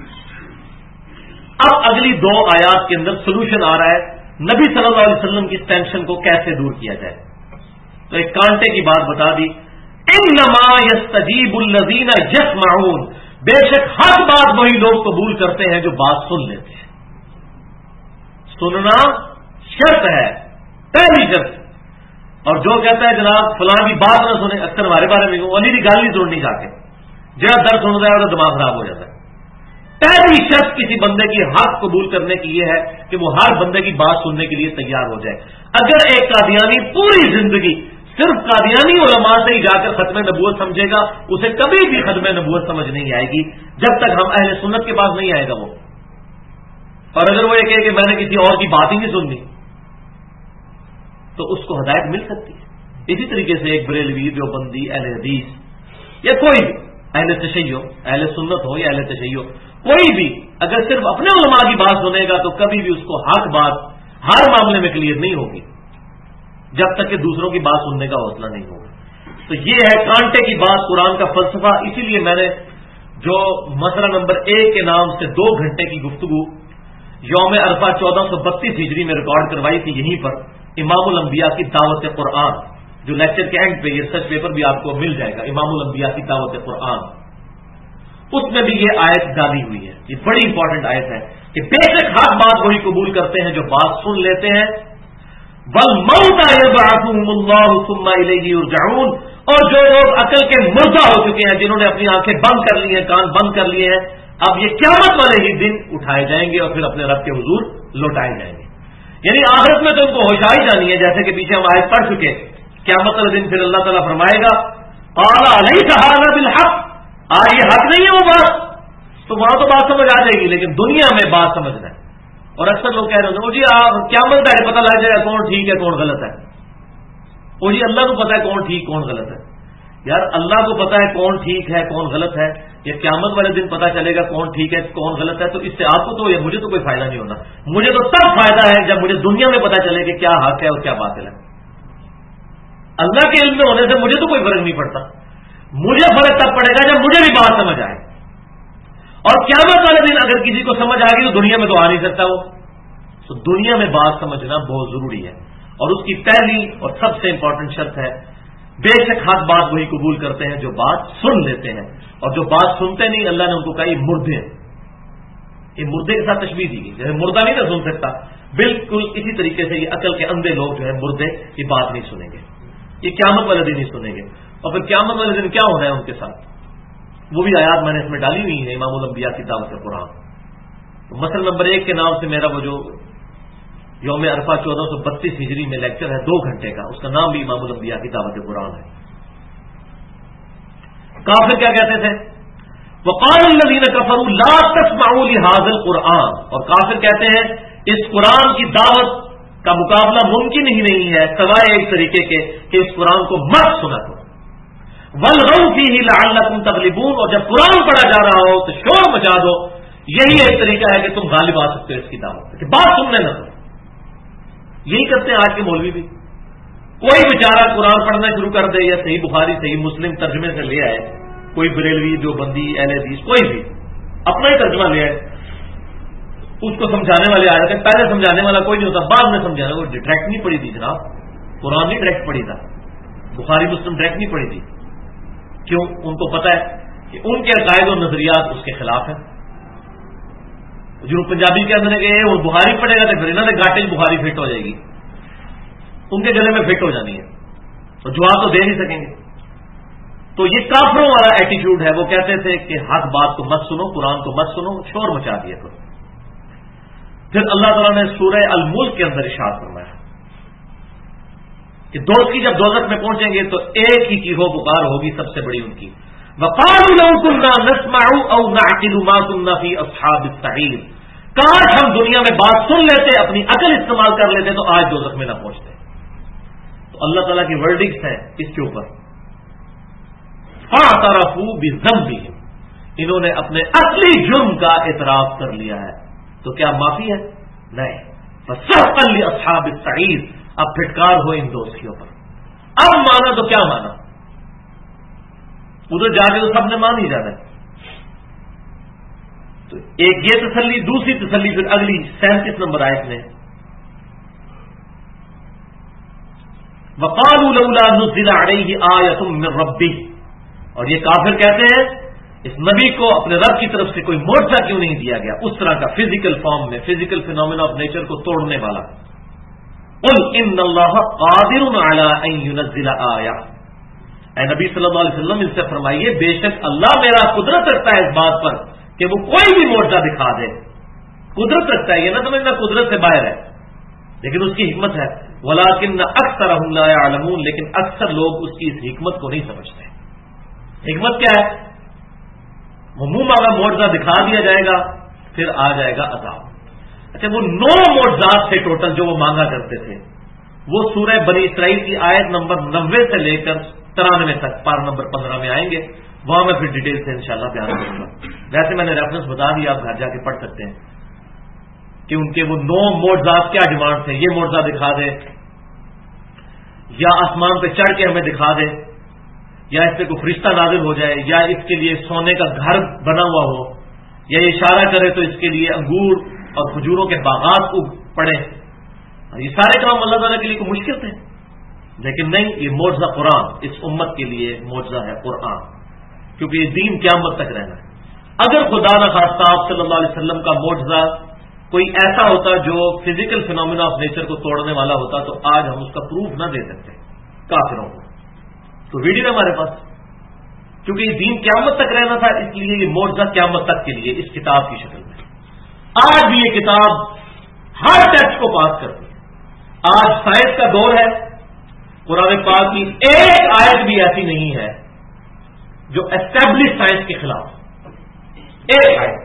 اب اگلی 2 آیات کے اندر سولوشن آ رہا ہے نبی صلی اللہ علیہ وسلم کی ٹینشن کو کیسے دور کیا جائے. تو ایک کانٹے کی بات بتا دی، انما یستجیب الذین یسمعون، بے شک ہر بات وہی لوگ قبول کرتے ہیں جو بات سن لیتے ہیں. سننا شرط ہے، پہلی شرط. اور جو کہتا ہے جناب فلاں کی بات نہ سنیں، اکثر ہمارے بارے میں علی کی گال نہیں سننی جا کے، جہاں درد سن رہا ہے وہ دماغ خراب ہو جاتا ہے. پہلی شرط کسی بندے کی حق قبول کرنے کی یہ ہے کہ وہ ہر بندے کی بات سننے کے لیے تیار ہو جائے. اگر ایک قادیانی پوری زندگی صرف قادیانی علماء سے ہی جا کر ختم نبوت سمجھے گا، اسے کبھی بھی ختم نبوت سمجھ نہیں آئے گی جب تک ہم اہل سنت کے پاس نہیں آئے گا وہ. اور اگر وہ یہ کہے کہ میں نے کسی اور کی بات ہی نہیں سننی، تو اس کو ہدایت مل سکتی ہے. اسی طریقے سے ایک بریلوی، دیوبندی، اہل حدیث یا کوئی بھی اہل تشیع، اہل سنت ہو یا اہل تشیع، کوئی بھی اگر صرف اپنے علماء کی بات سنے گا تو کبھی بھی اس کو حق بات ہر معاملے میں کلیئر نہیں ہوگی جب تک کہ دوسروں کی بات سننے کا حوصلہ نہیں ہوگا. تو یہ ہے کانٹے کی بات، قرآن کا فلسفہ. اسی لیے میں نے جو مسئلہ نمبر 1 کے نام سے 2 گھنٹے کی گفتگو یوم عرفہ 1432 ہجری میں ریکارڈ کروائی تھی یہیں پر، امام الانبیاء کی دعوت قرآن، جو لیکچر کے اینڈ پہ یہ سرچ پیپر بھی آپ کو مل جائے گا، امام الانبیاء کی دعوت قرآن. اس میں بھی یہ آیت ڈالی ہوئی ہے. یہ بڑی امپورٹنٹ آیت ہے کہ بے شک حق بات وہی قبول کرتے ہیں جو بات سن لیتے ہیں. والموتى يبعثهم الله ثم إليه يرجعون. اور جو لوگ عقل کے مردہ ہو چکے ہیں، جنہوں نے اپنی آنکھیں بند کر لی ہیں، کان بند کر لیے ہیں، اب یہ قیامت والے ہی دن اٹھائے جائیں گے اور پھر اپنے رب کے حضور لوٹائے جائیں گے. یعنی آخرت میں تو ان کو ہوشائی جانی ہے، جیسے کہ پیچھے ہم آیت پڑھ چکے. قیامت والے دن پھر اللہ تعالیٰ فرمائے گا قال أليس هذا بالحق، آج یہ حق نہیں ہے وہ بات. تو وہاں تو بات سمجھ آ جائے گی، لیکن دنیا میں بات سمجھنا ہے. اور اکثر لوگ کہہ رہے ہیں جی آپ قیامت کا پتہ لگ جائے گا کون ٹھیک ہے کون غلط ہے. وہ جی اللہ کو پتا ہے کون ٹھیک کون غلط ہے. یار اللہ کو پتا ہے کون ٹھیک ہے کون غلط ہے، یہ قیامت والے دن پتا چلے گا کون ٹھیک ہے کون غلط ہے. تو اس سے آپ کو تو یا مجھے تو کوئی فائدہ نہیں ہونا. مجھے تو تب فائدہ ہے جب مجھے دنیا میں پتا چلے کہ کیا حق ہے اور کیا باطل ہے. اللہ کے علم میں ہونے سے مجھے تو کوئی فرق نہیں پڑتا. مجھے فرق تب پڑے گا جب مجھے بھی بات سمجھ آئے. اور قیامت والے دن اگر کسی کو سمجھ آ گئی تو دنیا میں تو آ نہیں سکتا وہ. تو دنیا میں بات سمجھنا بہت ضروری ہے. اور اس کی پہلی اور سب سے امپورٹنٹ شرط ہے بے شک حق بات وہی قبول کرتے ہیں جو بات سن لیتے ہیں. اور جو بات سنتے نہیں، اللہ نے ان کو کہا یہ مردے ہیں. یہ مردے کے ساتھ تشبیہ دی گئی، جیسے مردہ نہیں نہ سن سکتا، بالکل اسی طریقے سے یہ عقل کے اندھے لوگ جو ہے مردے یہ بات نہیں سنیں گے. یہ قیامت والے دن ہی سنیں گے. اور پھر قیامت والے دن کیا ہونا ہے ان کے ساتھ، وہ بھی آیات میں نے اس میں ڈالی ہوئی ہے امام الانبیاء کی دعوت قرآن. تو مسئلہ نمبر 1 کے نام سے میرا وہ جو یوم عرفہ 1432 ہجری میں لیکچر ہے 2 گھنٹے کا، اس کا نام بھی امام الانبیاء کی دعوت قرآن ہے. کافر کیا کہتے تھے؟ وقال الذين كفروا لا تسمعوا لهذا القرآن. اور کافر کہتے ہیں اس قرآن کی دعوت کا مقابلہ ممکن ہی نہیں ہے سوائے ایک طریقے کے کہ اس قرآن کو مت سنا کرو. والغوا فيه لعلكم تغلبون. اور جب قرآن پڑھا جا رہا ہو تو شور مچا دو. یہی ایک طریقہ ہے کہ تم غالب آ سکتے ہو اس کی دعوت کہ بات سننے نہ دو. یہی کرتے ہیں آج کے مولوی بھی. کوئی بیچارہ قرآن پڑھنا شروع کر دے یا صحیح بخاری صحیح مسلم ترجمے سے لے آئے, کوئی بریلوی جو بندی اہل حدیث کوئی بھی اپنا ہی ترجمہ لے آئے, اس کو سمجھانے والے آ جاتے ہیں. پہلے سمجھانے والا کوئی نہیں ہوتا, بعد میں سمجھانے وہ ڈائریکٹ نہیں پڑھی تھی جناب, قرآن نہیں ڈائریکٹ پڑھی تھا, بخاری مسلم ڈائریکٹ نہیں پڑھی تھی. کیوں؟ ان کو پتا ہے کہ ان کے عقائد و نظریات اس کے خلاف ہیں. جو پنجابی کے اندر کہ وہ بخاری پڑھے گا تو پھر انہوں نے گاٹے بخاری فٹ ہو جائے گی, ان کے گلے میں فٹ ہو جانی ہے, تو جواب تو دے نہیں سکیں گے. تو یہ کافروں والا ایٹیچیوڈ ہے. وہ کہتے تھے کہ حق بات کو مت سنو, قرآن کو مت سنو, شور مچا دیا کرو. پھر اللہ تعالیٰ نے سورہ الملک کے اندر ارشاد فرمایا کہ دوزخی جب دوزخ میں پہنچیں گے تو ایک ہی چیخو پکار ہوگی سب سے بڑی ان کی, وقالوا لو كنا نسمع او نعقل ما كنا في اصحاب السعير. کاش ہم دنیا میں بات سن لیتے, اپنی عقل استعمال کر لیتے تو آج دوزخ میں نہ پہنچتے. تو اللہ تعالیٰ کی ورڈکٹس ہیں اس کے اوپر. فاعترفوا بذنبهم, انہوں نے اپنے اصلی جرم کا اعتراف کر لیا ہے. تو کیا معافی ہے؟ نہیں. فسحقا لاصحاب السعير, اب پھٹکار ہو ان دوزخیوں پر. اب مانا تو کیا مانا, ادھر جا کے تو سب نے مان ہی جانا ہے. تو ایک یہ تسلی, دوسری تسلی پھر اگلی 37 نمبر آیت میں, وقالوا لولا نزل عليه آیۃ من ربہ, اور یہ کافر کہتے ہیں اس نبی کو اپنے رب کی طرف سے کوئی معجزہ کیوں نہیں دیا گیا, اس طرح کا فزیکل فارم میں, فزیکل فینومینا آف نیچر کو توڑنے والا. قل ان اللہ قادر علی ان ينزل آیہ, اے نبی صلی اللہ علیہ وسلم ان سے فرمائیے بے شک اللہ میرا قدرت رکھتا ہے اس بات پر کہ وہ کوئی بھی معجزہ دکھا دے. قدرت رکھتا ہے, یہ نہ سمجھنا قدرت سے باہر ہے, لیکن اس کی حکمت ہے. ولکن اکثرهم لا يعلمون, لیکن اکثر لوگ اس کی اس حکمت کو نہیں سمجھتے. حکمت کیا ہے؟ وہ منہ مانگا معجزہ دکھا دیا جائے گا, پھر آ جائے گا عذاب. اچھا وہ 9 معجزات تھے ٹوٹل جو وہ مانگا کرتے تھے, وہ سورہ بنی اسرائیل کی آیت نمبر 90 سے لے کر 93 تک پار نمبر 15 میں آئیں گے. وہاں میں پھر ڈیٹیل سے انشاءاللہ بیان کروں گا. ویسے میں نے ریفرنس بتا دیا, آپ گھر جا کے پڑھ سکتے ہیں کہ ان کے وہ 9 معجزات کیا ڈیمانڈ تھے. یہ معجزہ دکھا دے, یا آسمان پہ چڑھ کے ہمیں دکھا دے, یا اس پہ کوئی فرشتہ نازل ہو جائے, یا اس کے لیے سونے کا گھر بنا ہوا ہو, یا اشارہ کرے تو اس کے لیے انگور اور کھجوروں کے باغات کو پڑے. اور یہ سارے کام اللہ تعالیٰ کے لیے کوئی مشکل تھے, لیکن نہیں, یہ معجزہ قرآن اس امت کے لیے معجزہ ہے قرآن, کیونکہ یہ دین قیامت تک رہنا ہے. اگر خدا نخواستہ آپ صلی اللہ علیہ وسلم کا معجزہ کوئی ایسا ہوتا جو فزیکل فینومینا آف نیچر کو توڑنے والا ہوتا تو آج ہم اس کا پروف نہ دے سکتے کافروں کو. تو ویڈیو ہے ہمارے پاس, کیونکہ یہ دین قیامت تک رہنا تھا, اس لیے یہ معجزہ قیامت تک کے لیے اس کتاب کی شکل میں. آج بھی یہ کتاب ہر ٹیسٹ کو پاس کرتی ہے. آج سائنس کا دور ہے, قرآن پاک کی ایک آیت بھی ایسی نہیں ہے جو اسٹیبلش سائنس کے خلاف, ایک آیت.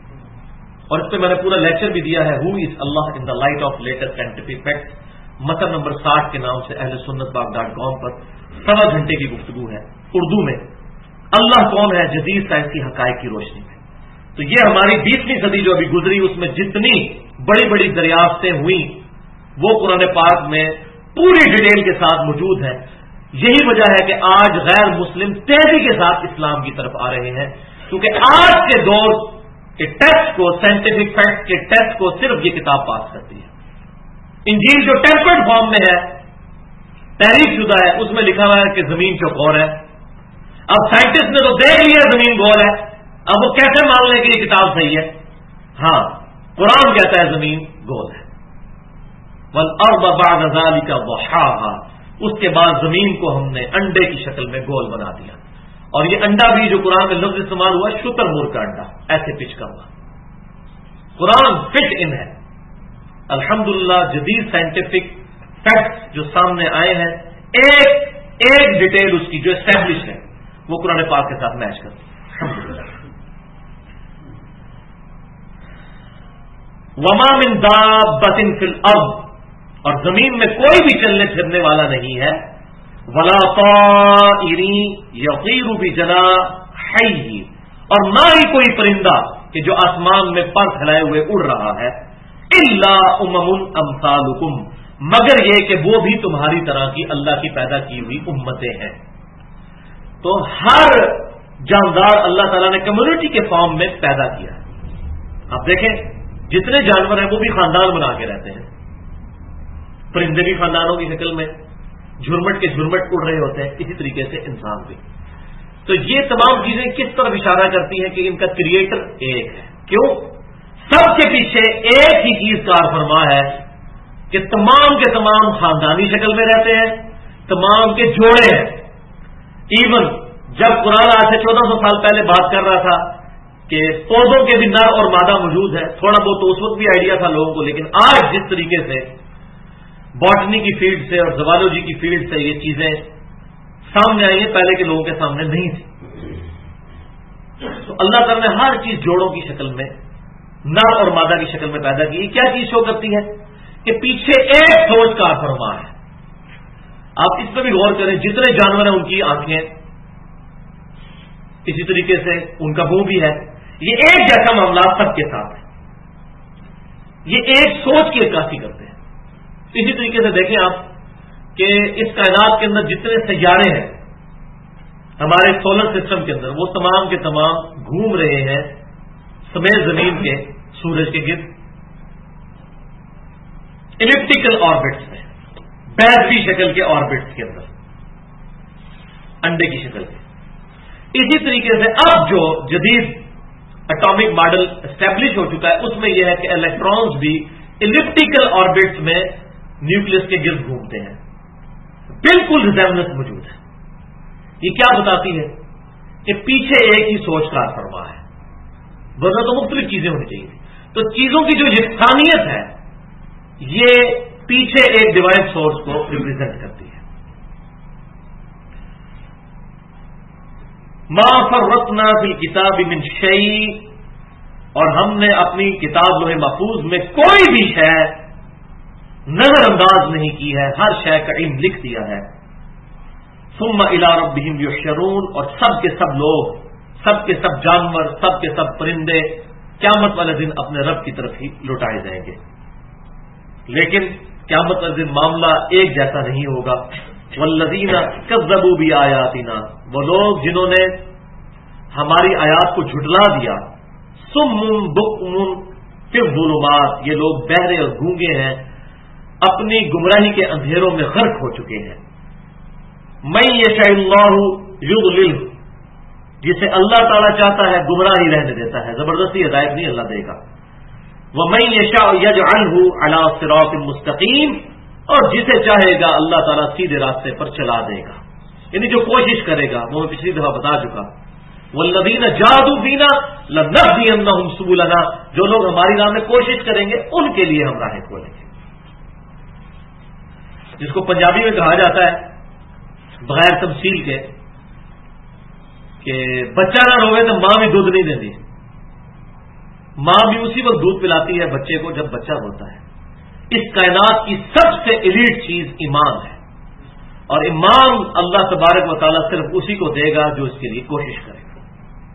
اور اس پہ میں نے پورا لیکچر بھی دیا ہے, who is Allah in the light of latest scientific facts, متن نمبر 60 کے نام سے اہل سنت باغ.com پر 7 گھنٹے کی گفتگو ہے اردو میں. اللہ کون ہے جدید سائنس کی حقائق کی روشنی میں. تو یہ ہماری 20ویں صدی جو ابھی گزری, اس میں جتنی بڑی بڑی دریافتیں ہوئیں وہ قرآن پاک میں پوری ڈیٹیل کے ساتھ موجود ہے. یہی وجہ ہے کہ آج غیر مسلم تیزی کے ساتھ اسلام کی طرف آ رہے ہیں, کیونکہ آج کے دور کے ٹیسٹ کو, سائنٹیفک فیکٹ کے ٹیسٹ کو صرف یہ کتاب پاس کرتی ہے. انجیل جو ٹیمپرڈ فارم میں ہے, تحریف شدہ ہے, اس میں لکھا ہوا ہے کہ زمین چوکور ہے. اب سائنٹسٹ نے تو دیکھ لیا زمین گول ہے, اب وہ کیسے مان لیں کہ یہ کتاب صحیح ہے؟ ہاں, قرآن کہتا ہے زمین گول ہے. وَالْأَرْضَ بَعْدَ ذَلِكَ ضَحَاهَا, اس کے بعد زمین کو ہم نے انڈے کی شکل میں گول بنا دیا. اور یہ انڈا بھی جو قرآن میں لفظ استعمال ہوا, شتر مور کا انڈا, ایسے پچ کا ہوا. قرآن فٹ ان ہے. الحمدللہ جدید سائنٹیفک فیکٹس جو سامنے آئے ہیں, ایک ایک ڈیٹیل اس کی جو اسٹیبلش ہے وہ قرآن پاک کے ساتھ میچ کرتی ہے. الحمدللہ. وما من دابۃ فی الارض, اور زمین میں کوئی بھی چلنے پھرنے والا نہیں ہے. ولا طائر یطیر بجناحیہ, اور نہ ہی کوئی پرندہ کہ جو آسمان میں پر پھیلائے ہوئے اڑ رہا ہے. الا امم امثالکم, مگر یہ کہ وہ بھی تمہاری طرح کی اللہ کی پیدا کی ہوئی امتیں ہیں. تو ہر جاندار اللہ تعالیٰ نے کمیونٹی کے فارم میں پیدا کیا ہے. آپ دیکھیں جتنے جانور ہیں وہ بھی خاندان بنا کے رہتے ہیں. پرندے بھی خاندانوں کی شکل میں جھرمٹ کے جھرمٹ اڑ رہے ہوتے ہیں، اسی طریقے سے انسان بھی. تو یہ تمام چیزیں کس طرف اشارہ کرتی ہیں کہ ان کا کریٹر ایک ہے. کیوں؟ سب کے پیچھے ایک ہی چیز کار فرما ہے کہ تمام کے تمام خاندانی شکل میں رہتے ہیں، تمام کے جوڑے ہیں. ایون جب قرآن آج سے 1400 سال پہلے بات کر رہا تھا کہ پودوں کے بھی نر اور مادہ موجود ہے، تھوڑا بہت تو اس وقت بھی آئیڈیا تھا لوگوں کو، لیکن آج جس طریقے سے باٹنی کی فیلڈ سے اور زوالوجی کی فیلڈ سے یہ چیزیں سامنے آئی ہیں، پہلے کے لوگوں کے سامنے نہیں تھی. تو اللہ تعالیٰ نے ہر چیز جوڑوں کی شکل میں، نر اور مادہ کی شکل میں پیدا کی. کیا چیز شو کرتی ہے کہ پیچھے ایک سوچ کا فرما ہے. آپ اس پہ بھی غور کریں، جتنے جانور ہیں ان کی آنکھیں اسی طریقے سے ان کا منہ بھی ہے. یہ ایک جیسا معاملات سب کے ساتھ ہے، یہ ایک سوچ کی عکاسی کرتے ہیں. اسی طریقے سے دیکھیں آپ کہ اس کائنات کے اندر جتنے سیارے ہیں ہمارے سولر سسٹم کے اندر، وہ تمام کے تمام گھوم رہے ہیں سمیت زمین کے سورج کے گرد الیپٹیکل آربٹس میں، بیضوی شکل کے آربٹس کے اندر، انڈے کی شکل کے. اسی طریقے سے اب جو جدید اٹامک ماڈل اسٹیبلش ہو چکا ہے اس میں یہ ہے کہ الیکٹرانز بھی الیپٹیکل آربٹس میں نیوکلس کے گرد گھومتے ہیں. بالکل ریزیمبلنس موجود ہے. یہ کیا بتاتی ہے کہ پیچھے ایک ہی سوچ کا فرما ہے، ورنہ تو مختلف چیزیں ہونی چاہیے. تو چیزوں کی جو یکسانیت ہے یہ پیچھے ایک ڈیوائن سورس کو ریپرزینٹ کرتی ہے. ما فرطنا فی الکتاب من شیء، اور ہم نے اپنی کتاب لوح محفوظ میں کوئی بھی شے نظر انداز نہیں کی ہے، ہر شے کا علم لکھ دیا ہے. ثم الی ربہم یحشرون، اور سب کے سب لوگ، سب کے سب جانور، سب کے سب پرندے قیامت والے دن اپنے رب کی طرف ہی لوٹائے جائیں گے. لیکن قیامت والے دن معاملہ ایک جیسا نہیں ہوگا. والذین کذبوا بآیاتنا، وہ لوگ جنہوں نے ہماری آیات کو جھٹلا دیا. صم بکم فی الظلمات، یہ لوگ بہرے اور گونگے ہیں، اپنی گمراہی کے اندھیروں میں غرق ہو چکے ہیں. من یشاء اللہ یضللہ، جسے اللہ تعالیٰ چاہتا ہے گمراہی رہنے دیتا ہے، زبردستی ہدایت نہیں اللہ دے گا. ومن یشاء یجعلہ علی صراط مستقیم، اور جسے چاہے گا اللہ تعالیٰ سیدھے راستے پر چلا دے گا. یعنی جو کوشش کرے گا، وہ میں پچھلی دفعہ بتا چکا، والذین جاہدوا فینا لنہدینہم سبلنا، جو لوگ ہماری راہ میں کوشش کریں گے ان کے لیے ہم راہیں کھولیں گے. جس کو پنجابی میں کہا جاتا ہے بغیر تمثیل کے کہ بچہ نہ روے تو ماں بھی دودھ نہیں دیتی. ماں بھی اسی وقت دودھ پلاتی ہے بچے کو جب بچہ ہوتا ہے. اس کائنات کی سب سے ایلیٹ چیز ایمان ہے، اور ایمان اللہ تبارک و تعالیٰ صرف اسی کو دے گا جو اس کے لیے کوشش کرے گا.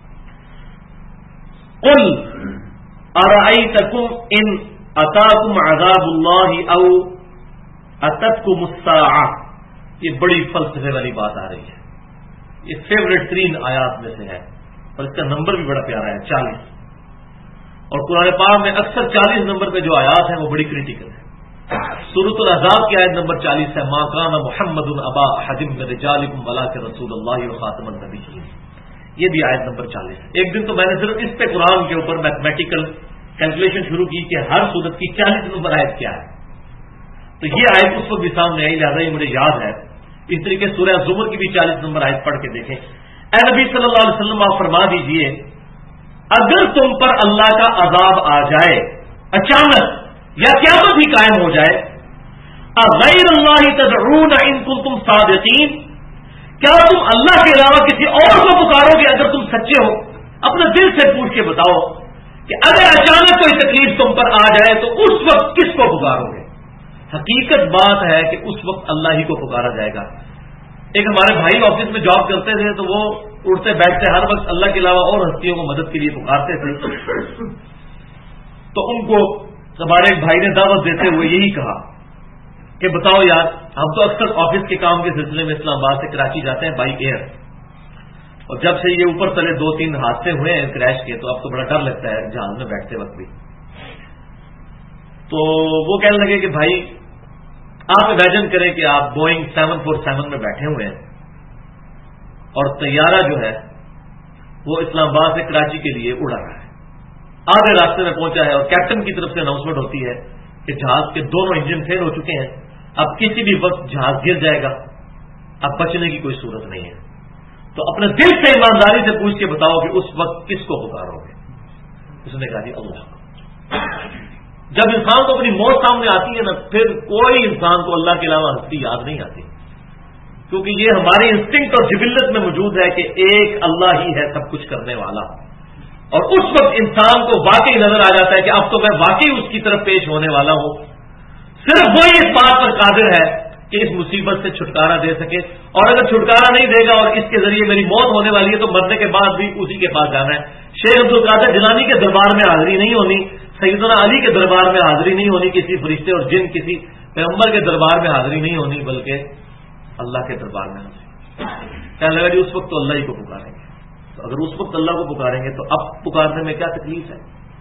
قل ارأیتکم ان اتاکم عذاب اللہ او اتتکم الساعۃ، یہ بڑی فلسفے والی بات آ رہی ہے. یہ فیوریٹ ترین آیات میں سے ہے، اور اس کا نمبر بھی بڑا پیارا ہے 40. اور قرآن پاک میں اکثر 40 نمبر پہ جو آیات ہیں وہ بڑی کریٹیکل ہے. سورۃ الاحزاب کی آیت نمبر 40 ہے، ما کان محمد ابا احد من رجالکم ولکن رسول اللہ وخاتم النبیین. یہ بھی آیت نمبر 40 ہے. ایک دن تو میں نے صرف اس پہ قرآن کے اوپر میتھمیٹیکل کیلکولیشن شروع کی کہ ہر سورت کی 40 نمبر آیت کیا ہے. تو یہ آیت اس وقت بھی سامنے آئی، لہٰذا یہ مجھے یاد ہے. اس طریقے سورہ زمر کی بھی 40 نمبر آیت پڑھ کے دیکھیں. اے نبی صلی اللہ علیہ وسلم آپ فرما دیجئے اگر تم پر اللہ کا عذاب آ جائے اچانک یا قیامت ہی قائم ہو جائے، غیر اللہ تدعون ان کنتم صادقین، کیا تم اللہ کے علاوہ کسی اور کو پکارو گے اگر تم سچے ہو؟ اپنے دل سے پوچھ کے بتاؤ کہ اگر اچانک کوئی تکلیف تم پر آ جائے تو اس وقت کس کو پکارو گے؟ حقیقت بات ہے کہ اس وقت اللہ ہی کو پکارا جائے گا. ایک ہمارے بھائی آفس میں جاب کرتے تھے تو وہ اٹھتے بیٹھتے ہر وقت اللہ کے علاوہ اور ہستیوں کو مدد کے لیے پکارتے تھے. تو ان کو ہمارے ایک بھائی نے دعوت دیتے ہوئے یہی کہا کہ بتاؤ یار، ہم تو اکثر آفس کے کام کے سلسلے میں اسلام آباد سے کراچی جاتے ہیں بائی ایئر، اور جب سے یہ اوپر تلے 2-3 حادثے ہوئے ہیں کریش کے، تو اب تو بڑا ڈر لگتا ہے جہاز میں بیٹھتے وقت بھی۔ تو وہ کہنے لگے کہ بھائی آپ امیجن کریں کہ آپ بوئنگ 747 میں بیٹھے ہوئے ہیں اور طیارہ جو ہے وہ اسلام آباد سے کراچی کے لیے اڑا رہا ہے، آدھے راستے میں پہنچا ہے اور کیپٹن کی طرف سے اناؤنسمنٹ ہوتی ہے کہ جہاز کے دونوں انجن فیل ہو چکے ہیں، اب کسی بھی وقت جہاز گر جائے گا، اب بچنے کی کوئی صورت نہیں ہے۔ تو اپنے دل سے ایمانداری سے پوچھ کے بتاؤ کہ اس وقت کس کو پکارو گے؟ اس نے کہا جی اللہ کو۔ جب انسان کو اپنی موت سامنے آتی ہے نا، پھر کوئی انسان کو اللہ کے علاوہ ہستی یاد نہیں آتی، کیونکہ یہ ہماری انسٹنکٹ اور جبلت میں موجود ہے کہ ایک اللہ ہی ہے سب کچھ کرنے والا، اور اس وقت انسان کو واقعی نظر آ جاتا ہے کہ اب تو میں واقعی اس کی طرف پیش ہونے والا ہوں، صرف وہی اس بات پر قادر ہے کہ اس مصیبت سے چھٹکارا دے سکے، اور اگر چھٹکارا نہیں دے گا اور اس کے ذریعے میری موت ہونے والی ہے تو مرنے کے بعد بھی اسی کے پاس جانا ہے۔ شیخ عبد القادر جیلانی کے دربار میں حاضری نہیں ہونی، سیدنا علی کے دربار میں حاضری نہیں ہونی، کسی فرشتے اور جن کسی پیغمبر کے دربار میں حاضری نہیں ہونی، بلکہ اللہ کے دربار میں حاضری۔ کہنے لگا جی اس وقت تو اللہ ہی کو پکاریں گے، تو اگر اس وقت اللہ کو پکاریں گے تو اب پکارنے میں کیا تکلیف ہے؟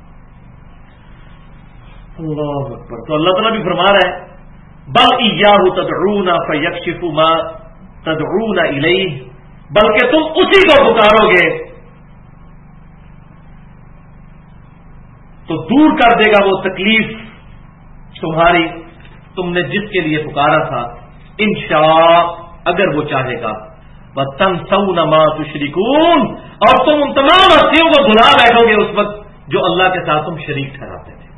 اللہ اکبر۔ تو اللہ تعالیٰ بھی فرما رہا ہے بل ایاہ تدعون فیکشف ما تدعون الیہ، بلکہ تم اسی کو پکارو گے تو دور کر دے گا وہ تکلیف تمہاری، تم نے جس کے لیے پکارا تھا، انشاء اگر وہ چاہے گا، وَتَنْسَوْنَ مَا تُشْرِكُونَ، اور تم ان تمام ہستیوں کو بھلا بیٹھو گے اس وقت جو اللہ کے ساتھ تم شریک ٹھہراتے تھے۔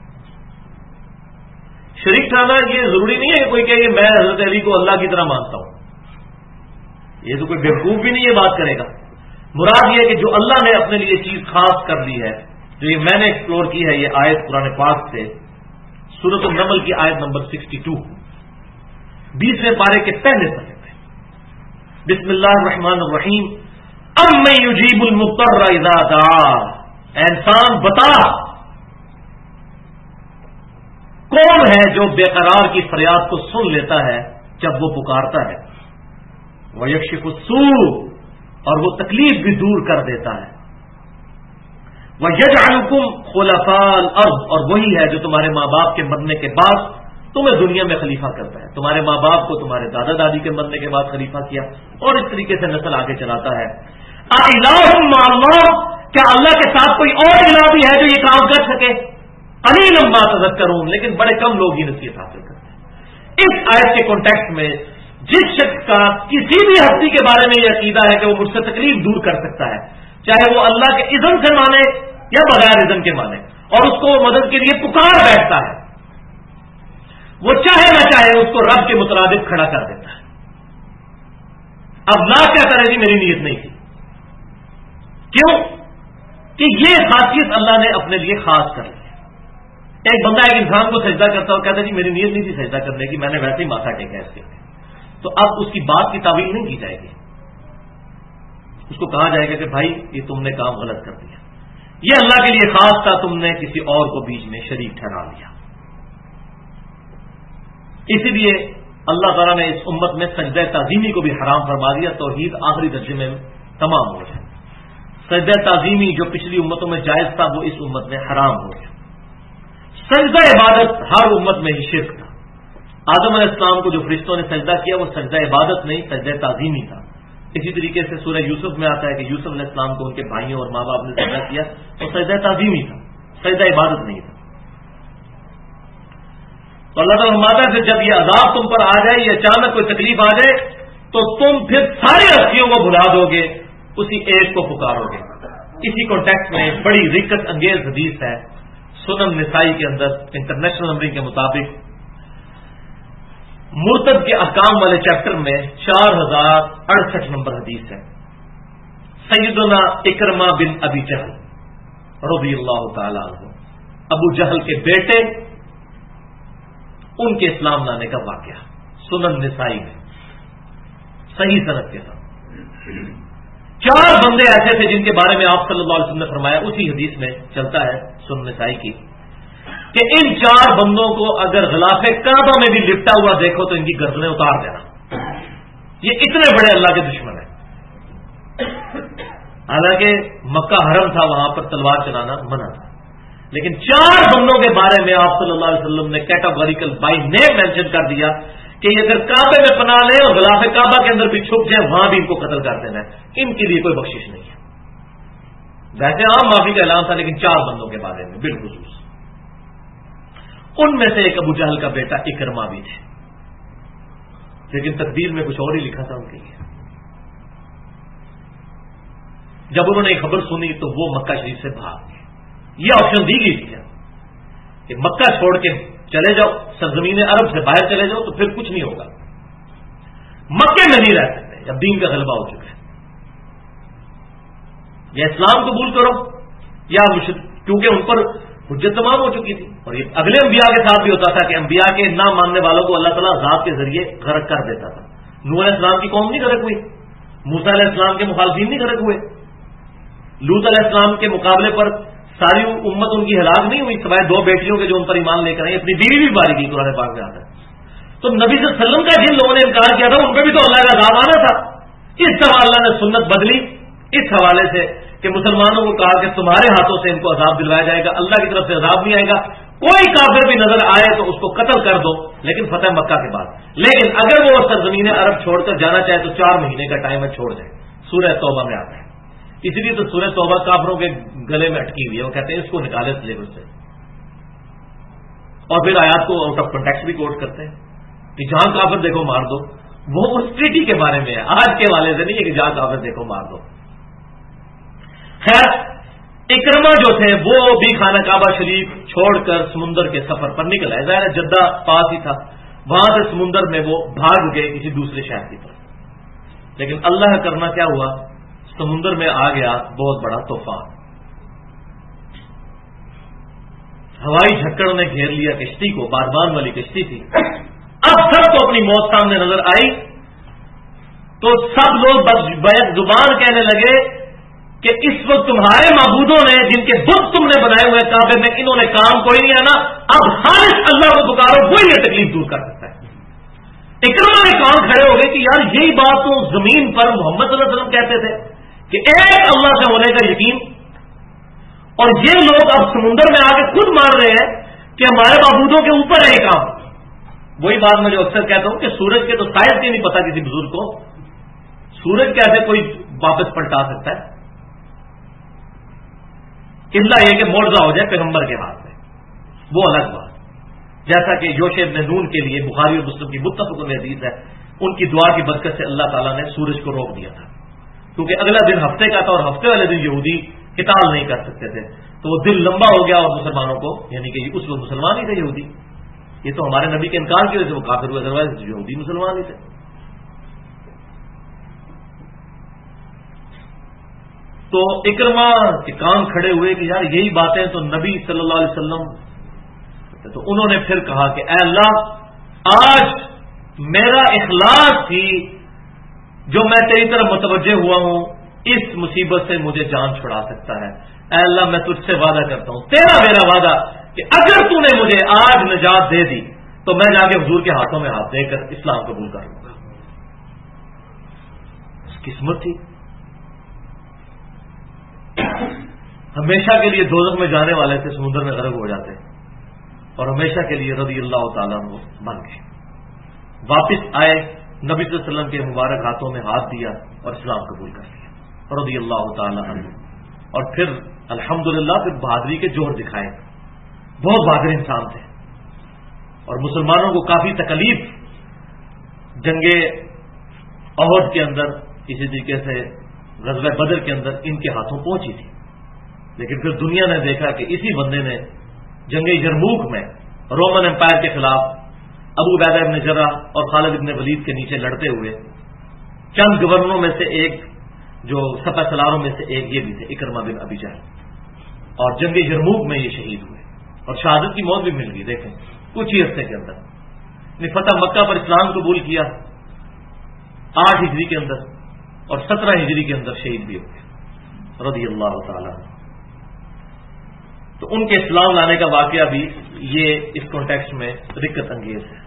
شریک ٹھہرانا یہ ضروری نہیں ہے کہ کوئی کہے میں حضرت علی کو اللہ کی طرح مانتا ہوں، یہ تو کوئی بیوقوف بھی نہیں یہ بات کرے گا۔ مراد یہ ہے کہ جو اللہ نے اپنے لیے چیز خاص کر لی ہے، جو یہ میں نے ایکسپلور کی ہے یہ آیت قرآن پاک سے، سورۃ النمل کی آیت نمبر 62، 20ویں پارے کے پہلے صفحے پہ، بسم اللہ الرحمن الرحیم، امن یجیب المضطر اذا دعا، اے انسان بتا کون ہے جو بے قرار کی فریاد کو سن لیتا ہے جب وہ پکارتا ہے، وَيَكْشِفُ السُّوءَ، اور وہ تکلیف بھی دور کر دیتا ہے، وَيَجْعَلُكُمْ خُلَفَاءَ الْأَرْضِ، اور وہی ہے جو تمہارے ماں باپ کے مرنے کے بعد تمہیں دنیا میں خلیفہ کرتا ہے، تمہارے ماں باپ کو تمہارے دادا دادی کے مرنے کے بعد خلیفہ کیا، اور اس طریقے سے نسل آگے چلاتا ہے۔ اَإِلَٰهٌ مَّعَ اللَّهِ، کیا اللہ کے ساتھ کوئی اور الہ بھی ہے جو یہ کام کر سکے؟ قَلِيلًا مَّا تَذَكَّرُونَ، لیکن بڑے کم لوگ ہی نصیحت حاصل کرتے ہیں۔ اس آیت کے کانٹیکسٹ میں جس شخص کا کسی بھی ہستی کے بارے میں یہ عقیدہ ہے کہ وہ مجھ سے تکلیف دور کر سکتا ہے، چاہے وہ اللہ کے اذن سے مانے یا بغیر اذن کے مانے، اور اس کو وہ مدد کے لیے پکار بیٹھتا ہے، وہ چاہے نہ چاہے اس کو رب کے مترادف کھڑا کر دیتا ہے۔ اب نہ کیا کرے جی میری نیت نہیں تھی، کیوں کہ یہ خاصیت اللہ نے اپنے لیے خاص کر لی ہے۔ ایک بندہ ایک انسان کو سجدہ کرتا ہو، کہتا ہے جی میری نیت نہیں تھی سجدہ کرنے کی، میں نے ویسے ہی ماتھا ٹیکا اس کے لیے، تو اب اس کی بات کی تعویل نہیں کی جائے گی، اس کو کہا جائے گا کہ بھائی یہ تم نے کام غلط کر دیا، یہ اللہ کے لیے خاص تھا، تم نے کسی اور کو بیچ میں شریک ٹھہرا لیا۔ اسی لیے اللہ تعالیٰ نے اس امت میں سجدہ تعظیمی کو بھی حرام فرما دیا، توحید آخری درجے میں تمام ہو جائے۔ سجدہ تعظیمی جو پچھلی امتوں میں جائز تھا وہ اس امت میں حرام ہو گیا۔ سجدہ عبادت ہر امت میں ہی شرک تھا۔ آدم علیہ السلام کو جو فرشتوں نے سجدہ کیا وہ سجدہ عبادت نہیں، سجدہ تعظیمی تھا۔ اسی طریقے سے سورہ یوسف میں آتا ہے کہ یوسف علیہ السلام کو ان کے بھائیوں اور ماں باپ نے سجدہ کیا تو سجدہ تعظیمی تھا، سجدہ عبادت نہیں تھا۔ تو اللہ تعالیٰ فرماتا ہے جب یہ عذاب تم پر آ جائے، یہ اچانک کوئی تکلیف آ جائے تو تم پھر ساری ہستیوں کو بھلا دو گے، اسی ایک کو پکارو گے۔ اسی کانٹیکسٹ میں بڑی رکت انگیز حدیث ہے سنن نسائی کے اندر، انٹرنیشنل نمبرنگ کے مطابق مرتد کے احکام والے چیپٹر میں 4068 نمبر حدیث ہے۔ سیدنا اکرمہ بن ابی جہل رضی اللہ تعالی عنہ، ابو جہل کے بیٹے، ان کے اسلام لانے کا واقعہ سنن نسائی میں صحیح سند کے ساتھ۔ 4 بندے ایسے تھے جن کے بارے میں آپ صلی اللہ علیہ وسلم نے فرمایا، اسی حدیث میں چلتا ہے سنن نسائی کی، کہ ان 4 بندوں کو اگر غلاف کعبہ میں بھی لپٹا ہوا دیکھو تو ان کی گردنیں اتار دینا. یہ اتنے بڑے اللہ کے دشمن ہیں. حالانکہ مکہ حرم تھا، وہاں پر تلوار چلانا منع تھا، لیکن 4 بندوں کے بارے میں آپ صلی اللہ علیہ وسلم نے کیٹاگوریکل بائی نیم مینشن کر دیا کہ یہ اگر کعبے میں پناہ لیں اور غلاف کعبہ کے اندر بھی چھپ جائیں وہاں بھی ان کو قتل کر دینا ہے. ان کے لیے کوئی بخشش نہیں ہے. ویسے عام معافی کا اعلان تھا، لیکن 4 بندوں کے بارے میں بالخصوص. ان میں سے ایک ابو جہل کا بیٹا اکرما بھی تھے، لیکن تقدیر میں کچھ اور ہی لکھا تھا ان کے لیے. جب انہوں نے یہ خبر سنی تو وہ مکہ شریف سے بھاگ گئے. یہ آپشن دی گئی تھی کہ مکہ چھوڑ کے چلے جاؤ، سرزمین عرب سے باہر چلے جاؤ تو پھر کچھ نہیں ہوگا، مکے میں نہیں رہ سکتے جب دین کا غلبہ ہو چکا ہے. یا اسلام قبول کرو یا کیونکہ ان پر حجت تمام ہو چکی تھی. اور یہ اگلے انبیاء کے ساتھ بھی ہوتا تھا کہ انبیاء کے نہ ماننے والوں کو اللہ تعالیٰ عذاب کے ذریعے غرق کر دیتا تھا. نوح علیہ السلام کی قوم نہیں غرق ہوئی، موسیٰ علیہ السلام کے مخالفین نہیں غرق ہوئے، لوط علیہ السلام کے مقابلے پر ساری امت ان کی ہلاک نہیں ہوئی سوائے 2 بیٹیوں کے جو ان پر ایمان لے کر آئی. اپنی بیوی بھی ماری گئی، قرآن پاک میں آتا ہے. تو نبی صلی اللہ علیہ وسلم کا جن لوگوں نے انکار کیا تھا ان پہ بھی تو اللہ کا عذاب آنا تھا. اس طرح اللہ نے سنت بدلی اس حوالے سے کہ مسلمانوں کو کہا کہ تمہارے ہاتھوں سے ان کو عذاب دلوایا جائے گا، اللہ کی طرف سے عذاب نہیں آئے گا. کوئی کافر بھی نظر آئے تو اس کو قتل کر دو، لیکن فتح مکہ کے بعد. لیکن اگر وہ سرزمین عرب چھوڑ کر جانا چاہے تو 4 مہینے کا ٹائم ہے، چھوڑ جائے. سورہ توبہ میں آتا ہے. اس لیے تو سورہ توبہ کافروں کے گلے میں اٹکی ہوئی ہے، وہ کہتے ہیں اس کو نکالے سلیبس سے. اور پھر آیات کو آؤٹ آف کنٹیکسٹ بھی کوٹ کرتے ہیں کہ جہاں کافر دیکھو مار دو. وہ اس ٹریٹی کے بارے میں ہے، آج کے والے سے نہیں ہے کہ جہاں کافر دیکھو مار دو. خیر اکرما جو تھے وہ بھی خانہ کعبہ شریف چھوڑ کر سمندر کے سفر پر نکل آئے. ظاہر جدہ پاس ہی تھا، وہاں سے سمندر میں وہ بھاگ گئے کسی دوسرے شہر کی طرف. لیکن اللہ کا کرنا کیا ہوا، سمندر میں آ گیا بہت بڑا طوفان. ہوائی جھکڑ نے گھیر لیا کشتی کو، باربان والی کشتی تھی. اب سب کو اپنی موت سامنے نظر آئی تو سب لوگ بیک زبان کہنے لگے کہ اس وقت تمہارے معبودوں نے جن کے بت تم نے بنائے ہوئے کعبے میں انہوں نے کام کوئی نہیں آنا، اب خالص اللہ کو پکارو، وہی یہ تکلیف دور کر سکتا ہے. اکرما نے کام کھڑے ہو گئے کہ یار یہی بات تو زمین پر محمد صلی اللہ علیہ وسلم کہتے تھے کہ ایک اللہ سے ہونے کا یقین، اور یہ لوگ اب سمندر میں آ کے خود مان رہے ہیں کہ ہمارے معبودوں کے اوپر ہے یہ کام. وہی بات میں جو اکثر کہتا ہوں کہ سورج کے تو سائز کی نہیں پتا کسی بزرگ کو، سورج کیسے کوئی واپس پلٹا سکتا ہے، اللہ یہ کہ معجزہ ہو جائے پیغمبر کے ہاتھ میں، وہ الگ بات. جیسا کہ یوشع ابن نون کے لیے بخاری اور مسلم کی متفق حدیث ہے، ان کی دعا کی برکت سے اللہ تعالیٰ نے سورج کو روک دیا تھا، کیونکہ اگلا دن ہفتے کا تھا اور ہفتے والے دن یہودی قتال نہیں کر سکتے تھے، تو وہ دل لمبا ہو گیا اور مسلمانوں کو، یعنی کہ اس وقت مسلمان ہی تھے یہودی، یہ تو ہمارے نبی کے انکار کی وجہ سے وہ کافر ہوئے، ادروائز یہودی مسلمان ہی تھے. تو اکرما کے کام کھڑے ہوئے کہ یار یہی باتیں تو نبی صلی اللہ علیہ وسلم، تو انہوں نے پھر کہا کہ اے اللہ آج میرا اخلاص تھی جو میں تیری طرف متوجہ ہوا ہوں، اس مصیبت سے مجھے جان چھڑا سکتا ہے. اے اللہ میں تجھ سے وعدہ کرتا ہوں، تیرا میرا وعدہ کہ اگر تو نے مجھے آج نجات دے دی تو میں جا کے حضور کے ہاتھوں میں ہاتھ دے کر اسلام قبول کر لوں گا. قسمت تھی، ہمیشہ کے لیے دوزخ میں جانے والے تھے، سمندر میں غرق ہو جاتے اور ہمیشہ کے لیے رضی اللہ تعالیٰ عنہ بن گئے. واپس آئے، نبی صلی اللہ علیہ وسلم کے مبارک ہاتھوں میں ہاتھ دیا اور اسلام قبول کر لیا رضی اللہ تعالیٰ عنہ. اور پھر الحمدللہ پھر بہادری کے جوہر دکھائے، بہت بہادر انسان تھے. اور مسلمانوں کو کافی تکلیف جنگ احد کے اندر، اسی طریقے سے غزوہ بدر کے اندر ان کے ہاتھوں پہنچی تھی. لیکن پھر دنیا نے دیکھا کہ اسی بندے نے جنگ یرموک میں رومن امپائر کے خلاف ابو عبیدہ ابن جرح اور خالد ابن ولید کے نیچے لڑتے ہوئے چند گورنروں میں سے ایک، جو سپہ سالاروں میں سے ایک یہ بھی تھے اکرمہ بن ابی جہل، اور جنگ یرموک میں یہ شہید ہوئے اور شہادت کی موت بھی مل گئی. دیکھیں کچھ ہی عرصے کے اندر فتح مکہ پر اسلام قبول کیا 8 ہجری کے اندر اور 17 ہجری کے اندر شہید بھی ہو گئے رضی اللہ تعالیٰ. تو ان کے اسلام لانے کا واقعہ بھی یہ اس کانٹیکسٹ میں دقت انگیز ہے۔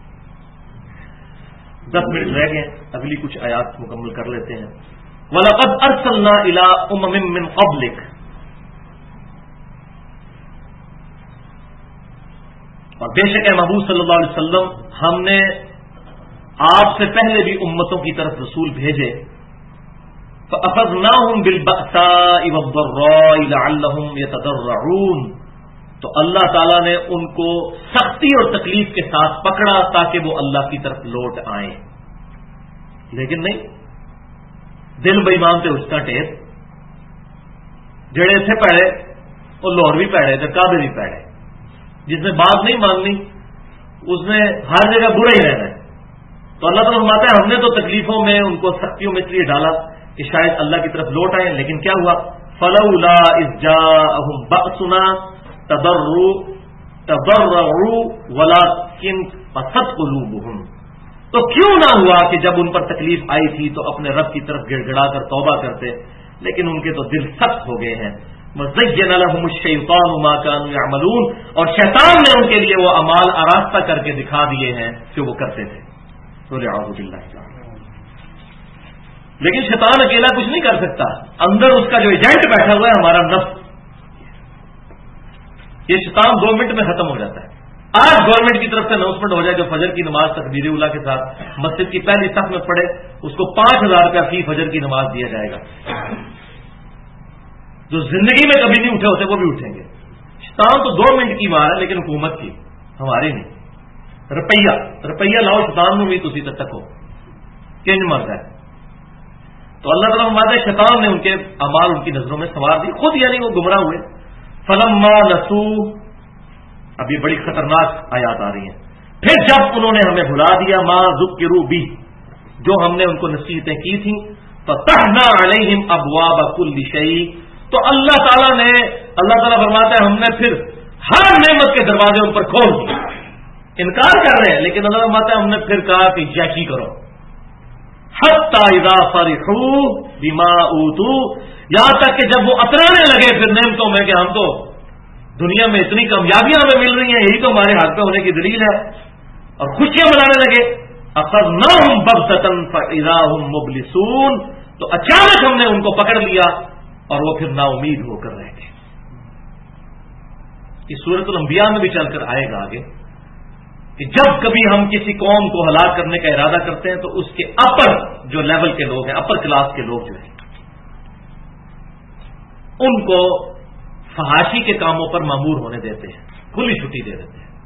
10 منٹ رہ گئے، اگلی کچھ آیات مکمل کر لیتے ہیں۔ وَلَقَدْ أَرْسَلْنَا إِلَىٰ أُمَمٍ مِّن قَبْلِكَ، اور بے شک اے محبوب صلی اللہ علیہ وسلم ہم نے آپ سے پہلے بھی امتوں کی طرف رسول بھیجے۔ فَأَخَذْنَاهُمْ بِالْبَأْسَاءِ وَالضَّرَّاءِ لَعَلَّهُمْ يَتَضَرَّعُونَ، تو اللہ تعالیٰ نے ان کو سختی اور تکلیف کے ساتھ پکڑا تاکہ وہ اللہ کی طرف لوٹ آئیں، لیکن نہیں، دل بے ایمان تے اس کا ٹیر جڑے تھے پیڑے اور لاہور بھی پیڑے تھے، کعبے بھی پیڑے، جس نے بات نہیں ماننی اس نے ہر جگہ برا ہی رہنا ہے۔ تو اللہ تعالیٰ فرماتا ہے ہم نے تو تکلیفوں میں ان کو سختیوں میں اس لیے ڈالا کہ شاید اللہ کی طرف لوٹ آئیں، لیکن کیا ہوا؟ فَلَوْلَا إِذْ جَاءَهُمْ بَأْسُنَا تَضَرَّعُوا وَلَكِنْ قَسَتْ قُلُوبُهُمْ، تو کیوں نہ ہوا کہ جب ان پر تکلیف آئی تھی تو اپنے رب کی طرف گڑ گڑا کر توبہ کرتے، لیکن ان کے تو دل سخت ہو گئے ہیں۔ وَزَيَّنَ لَهُمُ الشَّيْطَانُ مَا كَانُوا يَعْمَلُونَ، اور شیطان نے ان کے لیے وہ اعمال آراستہ کر کے دکھا دیے ہیں جو وہ کرتے تھے۔ لیکن شیطان اکیلا کچھ نہیں کر سکتا، اندر اس کا جو ایجنٹ بیٹھا ہوا ہے ہمارا نفس، یہ شیطان 2 منٹ میں ختم ہو جاتا ہے۔ آج گورنمنٹ کی طرف سے اناؤنسمنٹ ہو جائے جو فجر کی نماز تکبیر اولیٰ کے ساتھ مسجد کی پہلی صف میں پڑھے اس کو 5,000 روپیہ فی فجر کی نماز دیا جائے گا۔ جو زندگی میں کبھی نہیں اٹھے ہوتے وہ بھی اٹھیں گے۔ شیطان تو 2 منٹ کی مار ہے، لیکن حکومت کی، ہماری نہیں۔ روپیہ لاؤ شیطان میں بھی تسی تک ہو کنج مرد ہے۔ تو اللہ تعالیٰ فرماتا ہے شیطان نے ان کے اعمال ان کی نظروں میں سنوار دی، خود یعنی وہ گمراہ ہوئے۔ فلما نسوا، اب یہ بڑی خطرناک آیات آ رہی ہیں، پھر جب انہوں نے ہمیں بھلا دیا ما ذکروا بھی، جو ہم نے ان کو نصیحتیں کی تھیں، فتحنا علیہم ابواب کل شیء، تو اللہ تعالیٰ فرماتا ہے ہم نے پھر ہر نعمت کے دروازے ان پر کھول دیے۔ انکار کر رہے ہیں لیکن اللہ فرماتا ہے ہم نے پھر کہا کہ یقین کرو، حتی اذا فرحوا بما اوتوا، یہاں تک کہ جب وہ اترانے لگے پھر نعمتوں میں کہ ہم تو دنیا میں اتنی کامیابیاں ہمیں مل رہی ہیں، یہی تو ہمارے ہاتھ پہ ہونے کی دلیل ہے، اور خوشیاں منانے لگے، اخذناہم بغتۃ فاذا هم مبلسون، تو اچانک ہم نے ان کو پکڑ لیا اور وہ پھر نا امید ہو کر رہ گئے۔ اس سورۃ الانبیاء میں بھی چل کر آئے گا آگے کہ جب کبھی ہم کسی قوم کو ہلاک کرنے کا ارادہ کرتے ہیں تو اس کے اپر جو لیول کے لوگ ہیں، اپر کلاس کے لوگ جو ہیں، ان کو فحاشی کے کاموں پر مامور ہونے دیتے ہیں، کھلی چھٹی دے دیتے ہیں،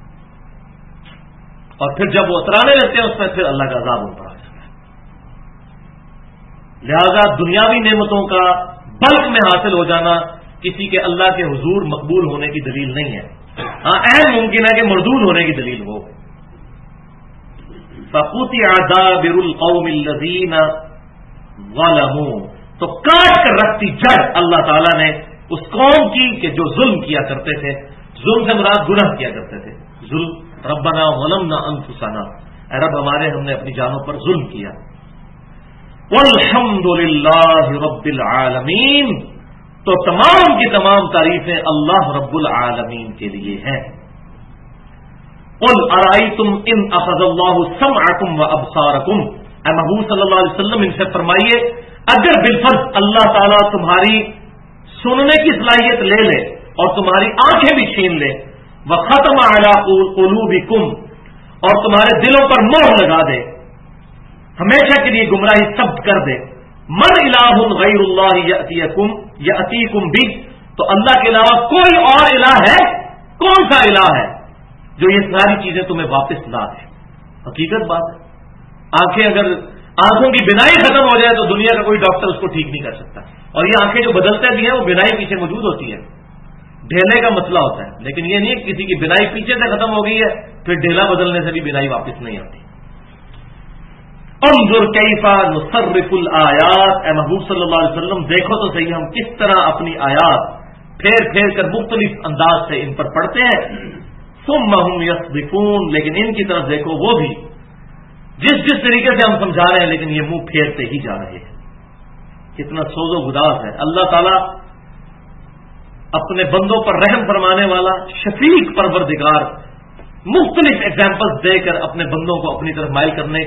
اور پھر جب وہ اترانے لگتے ہیں اس میں پھر اللہ کا عذاب ان پر آ جاتا ہے۔ لہذا دنیاوی نعمتوں کا بلک میں حاصل ہو جانا کسی کے اللہ کے حضور مقبول ہونے کی دلیل نہیں ہے، ہاں اہم ممکن ہے کہ مردود ہونے کی دلیل ہو۔ فَقُطِعَ دَابِرُ الْقَوْمِ الَّذِينَ ظَلَمُوا، تو کاٹ کر رکھتی جڑ اللہ تعالیٰ نے اس قوم کی کہ جو ظلم کیا کرتے تھے، ظلم سے مراد گناہ کیا کرتے تھے، ظلم، ربنا ظلمنا انفسنا، اے رب ہمارے ہم نے اپنی جانوں پر ظلم کیا۔ والحمد للہ رب العالمین، تو تمام کی تمام تعریفیں اللہ رب العالمین کے لیے ہیں۔ قل ارائیتم ان اخذ اللہ سمعکم وابصارکم، اے محبوب صلی اللہ علیہ وسلم ان سے فرمائیے اگر بالفرض اللہ تعالیٰ تمہاری سننے کی صلاحیت لے لے اور تمہاری آنکھیں بھی چھین لے، وختم علی قلوبکم، اور تمہارے دلوں پر مہر لگا دے، ہمیشہ کے لیے گمراہی ثبت کر دے، من الہ غیر اللہ یأتیکم بہ، تو اللہ کے علاوہ کوئی اور الہ ہے؟ کون سا الہ ہے جو یہ ساری چیزیں تمہیں واپس لا دے؟ حقیقت بات ہے، آنکھوں کی بینائی ختم ہو جائے تو دنیا کا کوئی ڈاکٹر اس کو ٹھیک نہیں کر سکتا، اور یہ آنکھیں جو بدلتے بھی ہیں وہ بینائی پیچھے موجود ہوتی ہے، ڈھیلے کا مسئلہ ہوتا ہے، لیکن یہ نہیں کسی کی بینائی پیچھے سے ختم ہو گئی ہے پھر ڈھیلا بدلنے سے بھی بینائی واپس نہیں آتی۔ انظر کیف نصرف الآیات، اے محبوب صلی اللہ علیہ وسلم دیکھو تو صحیح ہم کس طرح اپنی آیات پھیر پھیر کر مختلف انداز سے ان پر پڑھتے ہیں، ثم هم یصدفون، لیکن ان کی طرف دیکھو وہ بھی جس طریقے سے ہم سمجھا رہے ہیں لیکن یہ منہ پھیرتے ہی جا رہے ہیں۔ کتنا سوز و گداز ہے۔ اللہ تعالیٰ اپنے بندوں پر رحم فرمانے والا، شفیق پروردگار، مختلف ایگزامپلز دے کر اپنے بندوں کو اپنی طرف مائل کرنے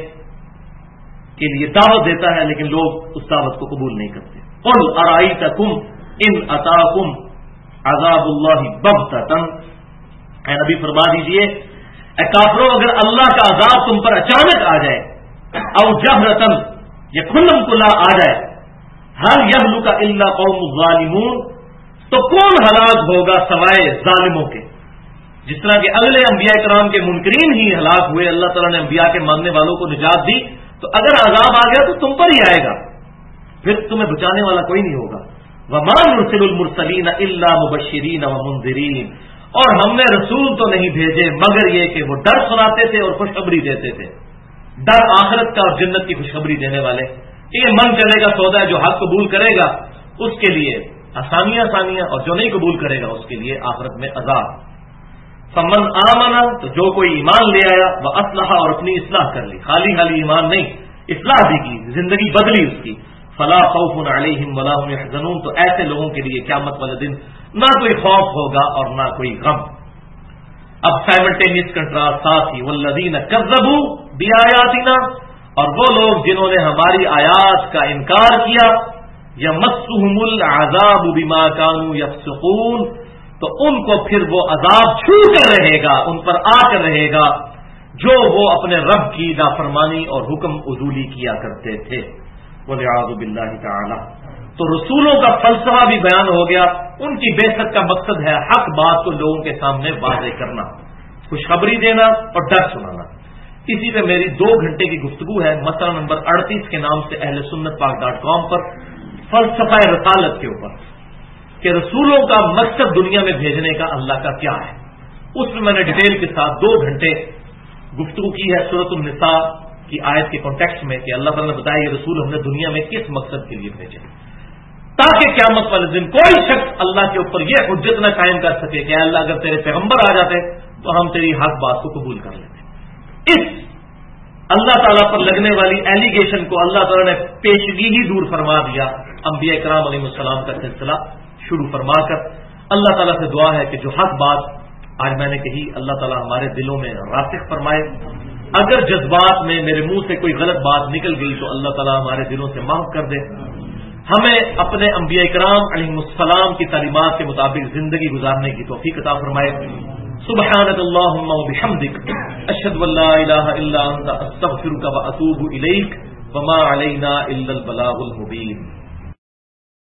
کے لیے دعوت دیتا ہے، لیکن لوگ اس دعوت کو قبول نہیں کرتے۔ قل ارائیتکم ان اتاکم عذاب اللہ بغتۃ، اے نبی فرما دیجئے اے کافروں، اگر اللہ کا عذاب تم پر اچانک آ جائے، او جہرتن یا کھلم کھلا آ جائے، هل یہلک الا قوم الظالمون، تو کون ہلاک ہوگا سوائے ظالموں کے؟ جس طرح کہ اگلے انبیاء کرام کے منکرین ہی ہلاک ہوئے، اللہ تعالیٰ نے انبیاء کے ماننے والوں کو نجات دی، تو اگر عذاب آ گیا تو تم پر ہی آئے گا، پھر تمہیں بچانے والا کوئی نہیں ہوگا۔ وَمَا نُرْسِلُ الْمُرْسَلِينَ إِلَّا مُبَشِّرِينَ وَمُنذِرِينَ، اور ہم نے رسول تو نہیں بھیجے مگر یہ کہ وہ ڈر سناتے تھے اور خوشخبری دیتے تھے، ڈر آخرت کا اور جنت کی خوشخبری دینے والے، کہ یہ من چلے گا سودا ہے، جو حق قبول کرے گا اس کے لیے آسانیاں اور جو نہیں قبول کرے گا اس کے لیے آخرت میں عذاب۔ فمن آمنا، تو جو کوئی ایمان لے آیا، وہ اصلح، اور اپنی اصلاح کر لی، خالی ایمان نہیں، اصلاح بھی کی، زندگی بدلی اس کی، فلا خوف علیہم ولا هم يحزنون، تو ایسے لوگوں کے لیے قیامت والے دن نہ کوئی خوف ہوگا اور نہ کوئی غم۔ اب سائملٹینیس کنٹراسٹ ساتھ ہی، والذین کذبوا بآیاتنا، اور وہ لوگ جنہوں نے ہماری آیات کا انکار کیا، یمسهم العذاب بما كانوا یفسقون، تو ان کو پھر وہ عذاب چھو کر رہے گا، ان پر آ کر رہے گا جو وہ اپنے رب کی نافرمانی اور حکم عدولی کیا کرتے تھے، والعیاذ باللہ تعالی۔ تو رسولوں کا فلسفہ بھی بیان ہو گیا، ان کی بعثت کا مقصد ہے حق بات کو لوگوں کے سامنے واضح کرنا، خوشخبری دینا اور ڈر سنانا۔ اسی پہ میری 2 گھنٹے کی گفتگو ہے، مسئلہ نمبر 38 کے نام سے اہل سنت پاک.com پر، فلسفہ رسالت کے اوپر، کہ رسولوں کا مقصد دنیا میں بھیجنے کا اللہ کا کیا ہے۔ اس میں نے ڈیٹیل کے ساتھ 2 گھنٹے گفتگو کی ہے سورۃ النساء کی آیت کے کانٹیکسٹ میں، کہ اللہ تعالیٰ نے بتایا یہ رسول ہم نے دنیا میں کس مقصد کے لیے بھیجے، تاکہ قیامت والے دن کوئی شخص اللہ کے اوپر یہ حجت نہ قائم کر سکے کہ اللہ اگر تیرے پیغمبر آ جاتے تو ہم تیری حق بات کو قبول کر لیتے۔ اس اللہ تعالیٰ پر لگنے والی ایلیگیشن کو اللہ تعالیٰ نے پیشگی ہی دور فرما دیا، انبیاء کرام علیہ السلام کا سلسلہ شروع فرما کر۔ اللہ تعالیٰ سے دعا ہے کہ جو حق بات آج میں نے کہی اللہ تعالیٰ ہمارے دلوں میں راسخ فرمائے، اگر جذبات میں میرے منہ سے کوئی غلط بات نکل گئی تو اللہ تعالیٰ ہمارے دلوں سے معاف کر دے، ہمیں اپنے انبیاء کرام علیہ السلام کی تعلیمات کے مطابق زندگی گزارنے کی توفیق عطا فرمائے۔ سبحانک اللہم وبحمدک، اشہد ان لا الہ الا انت، استغفرک واتوب الیک، وما علینا الا البلاغ المبین۔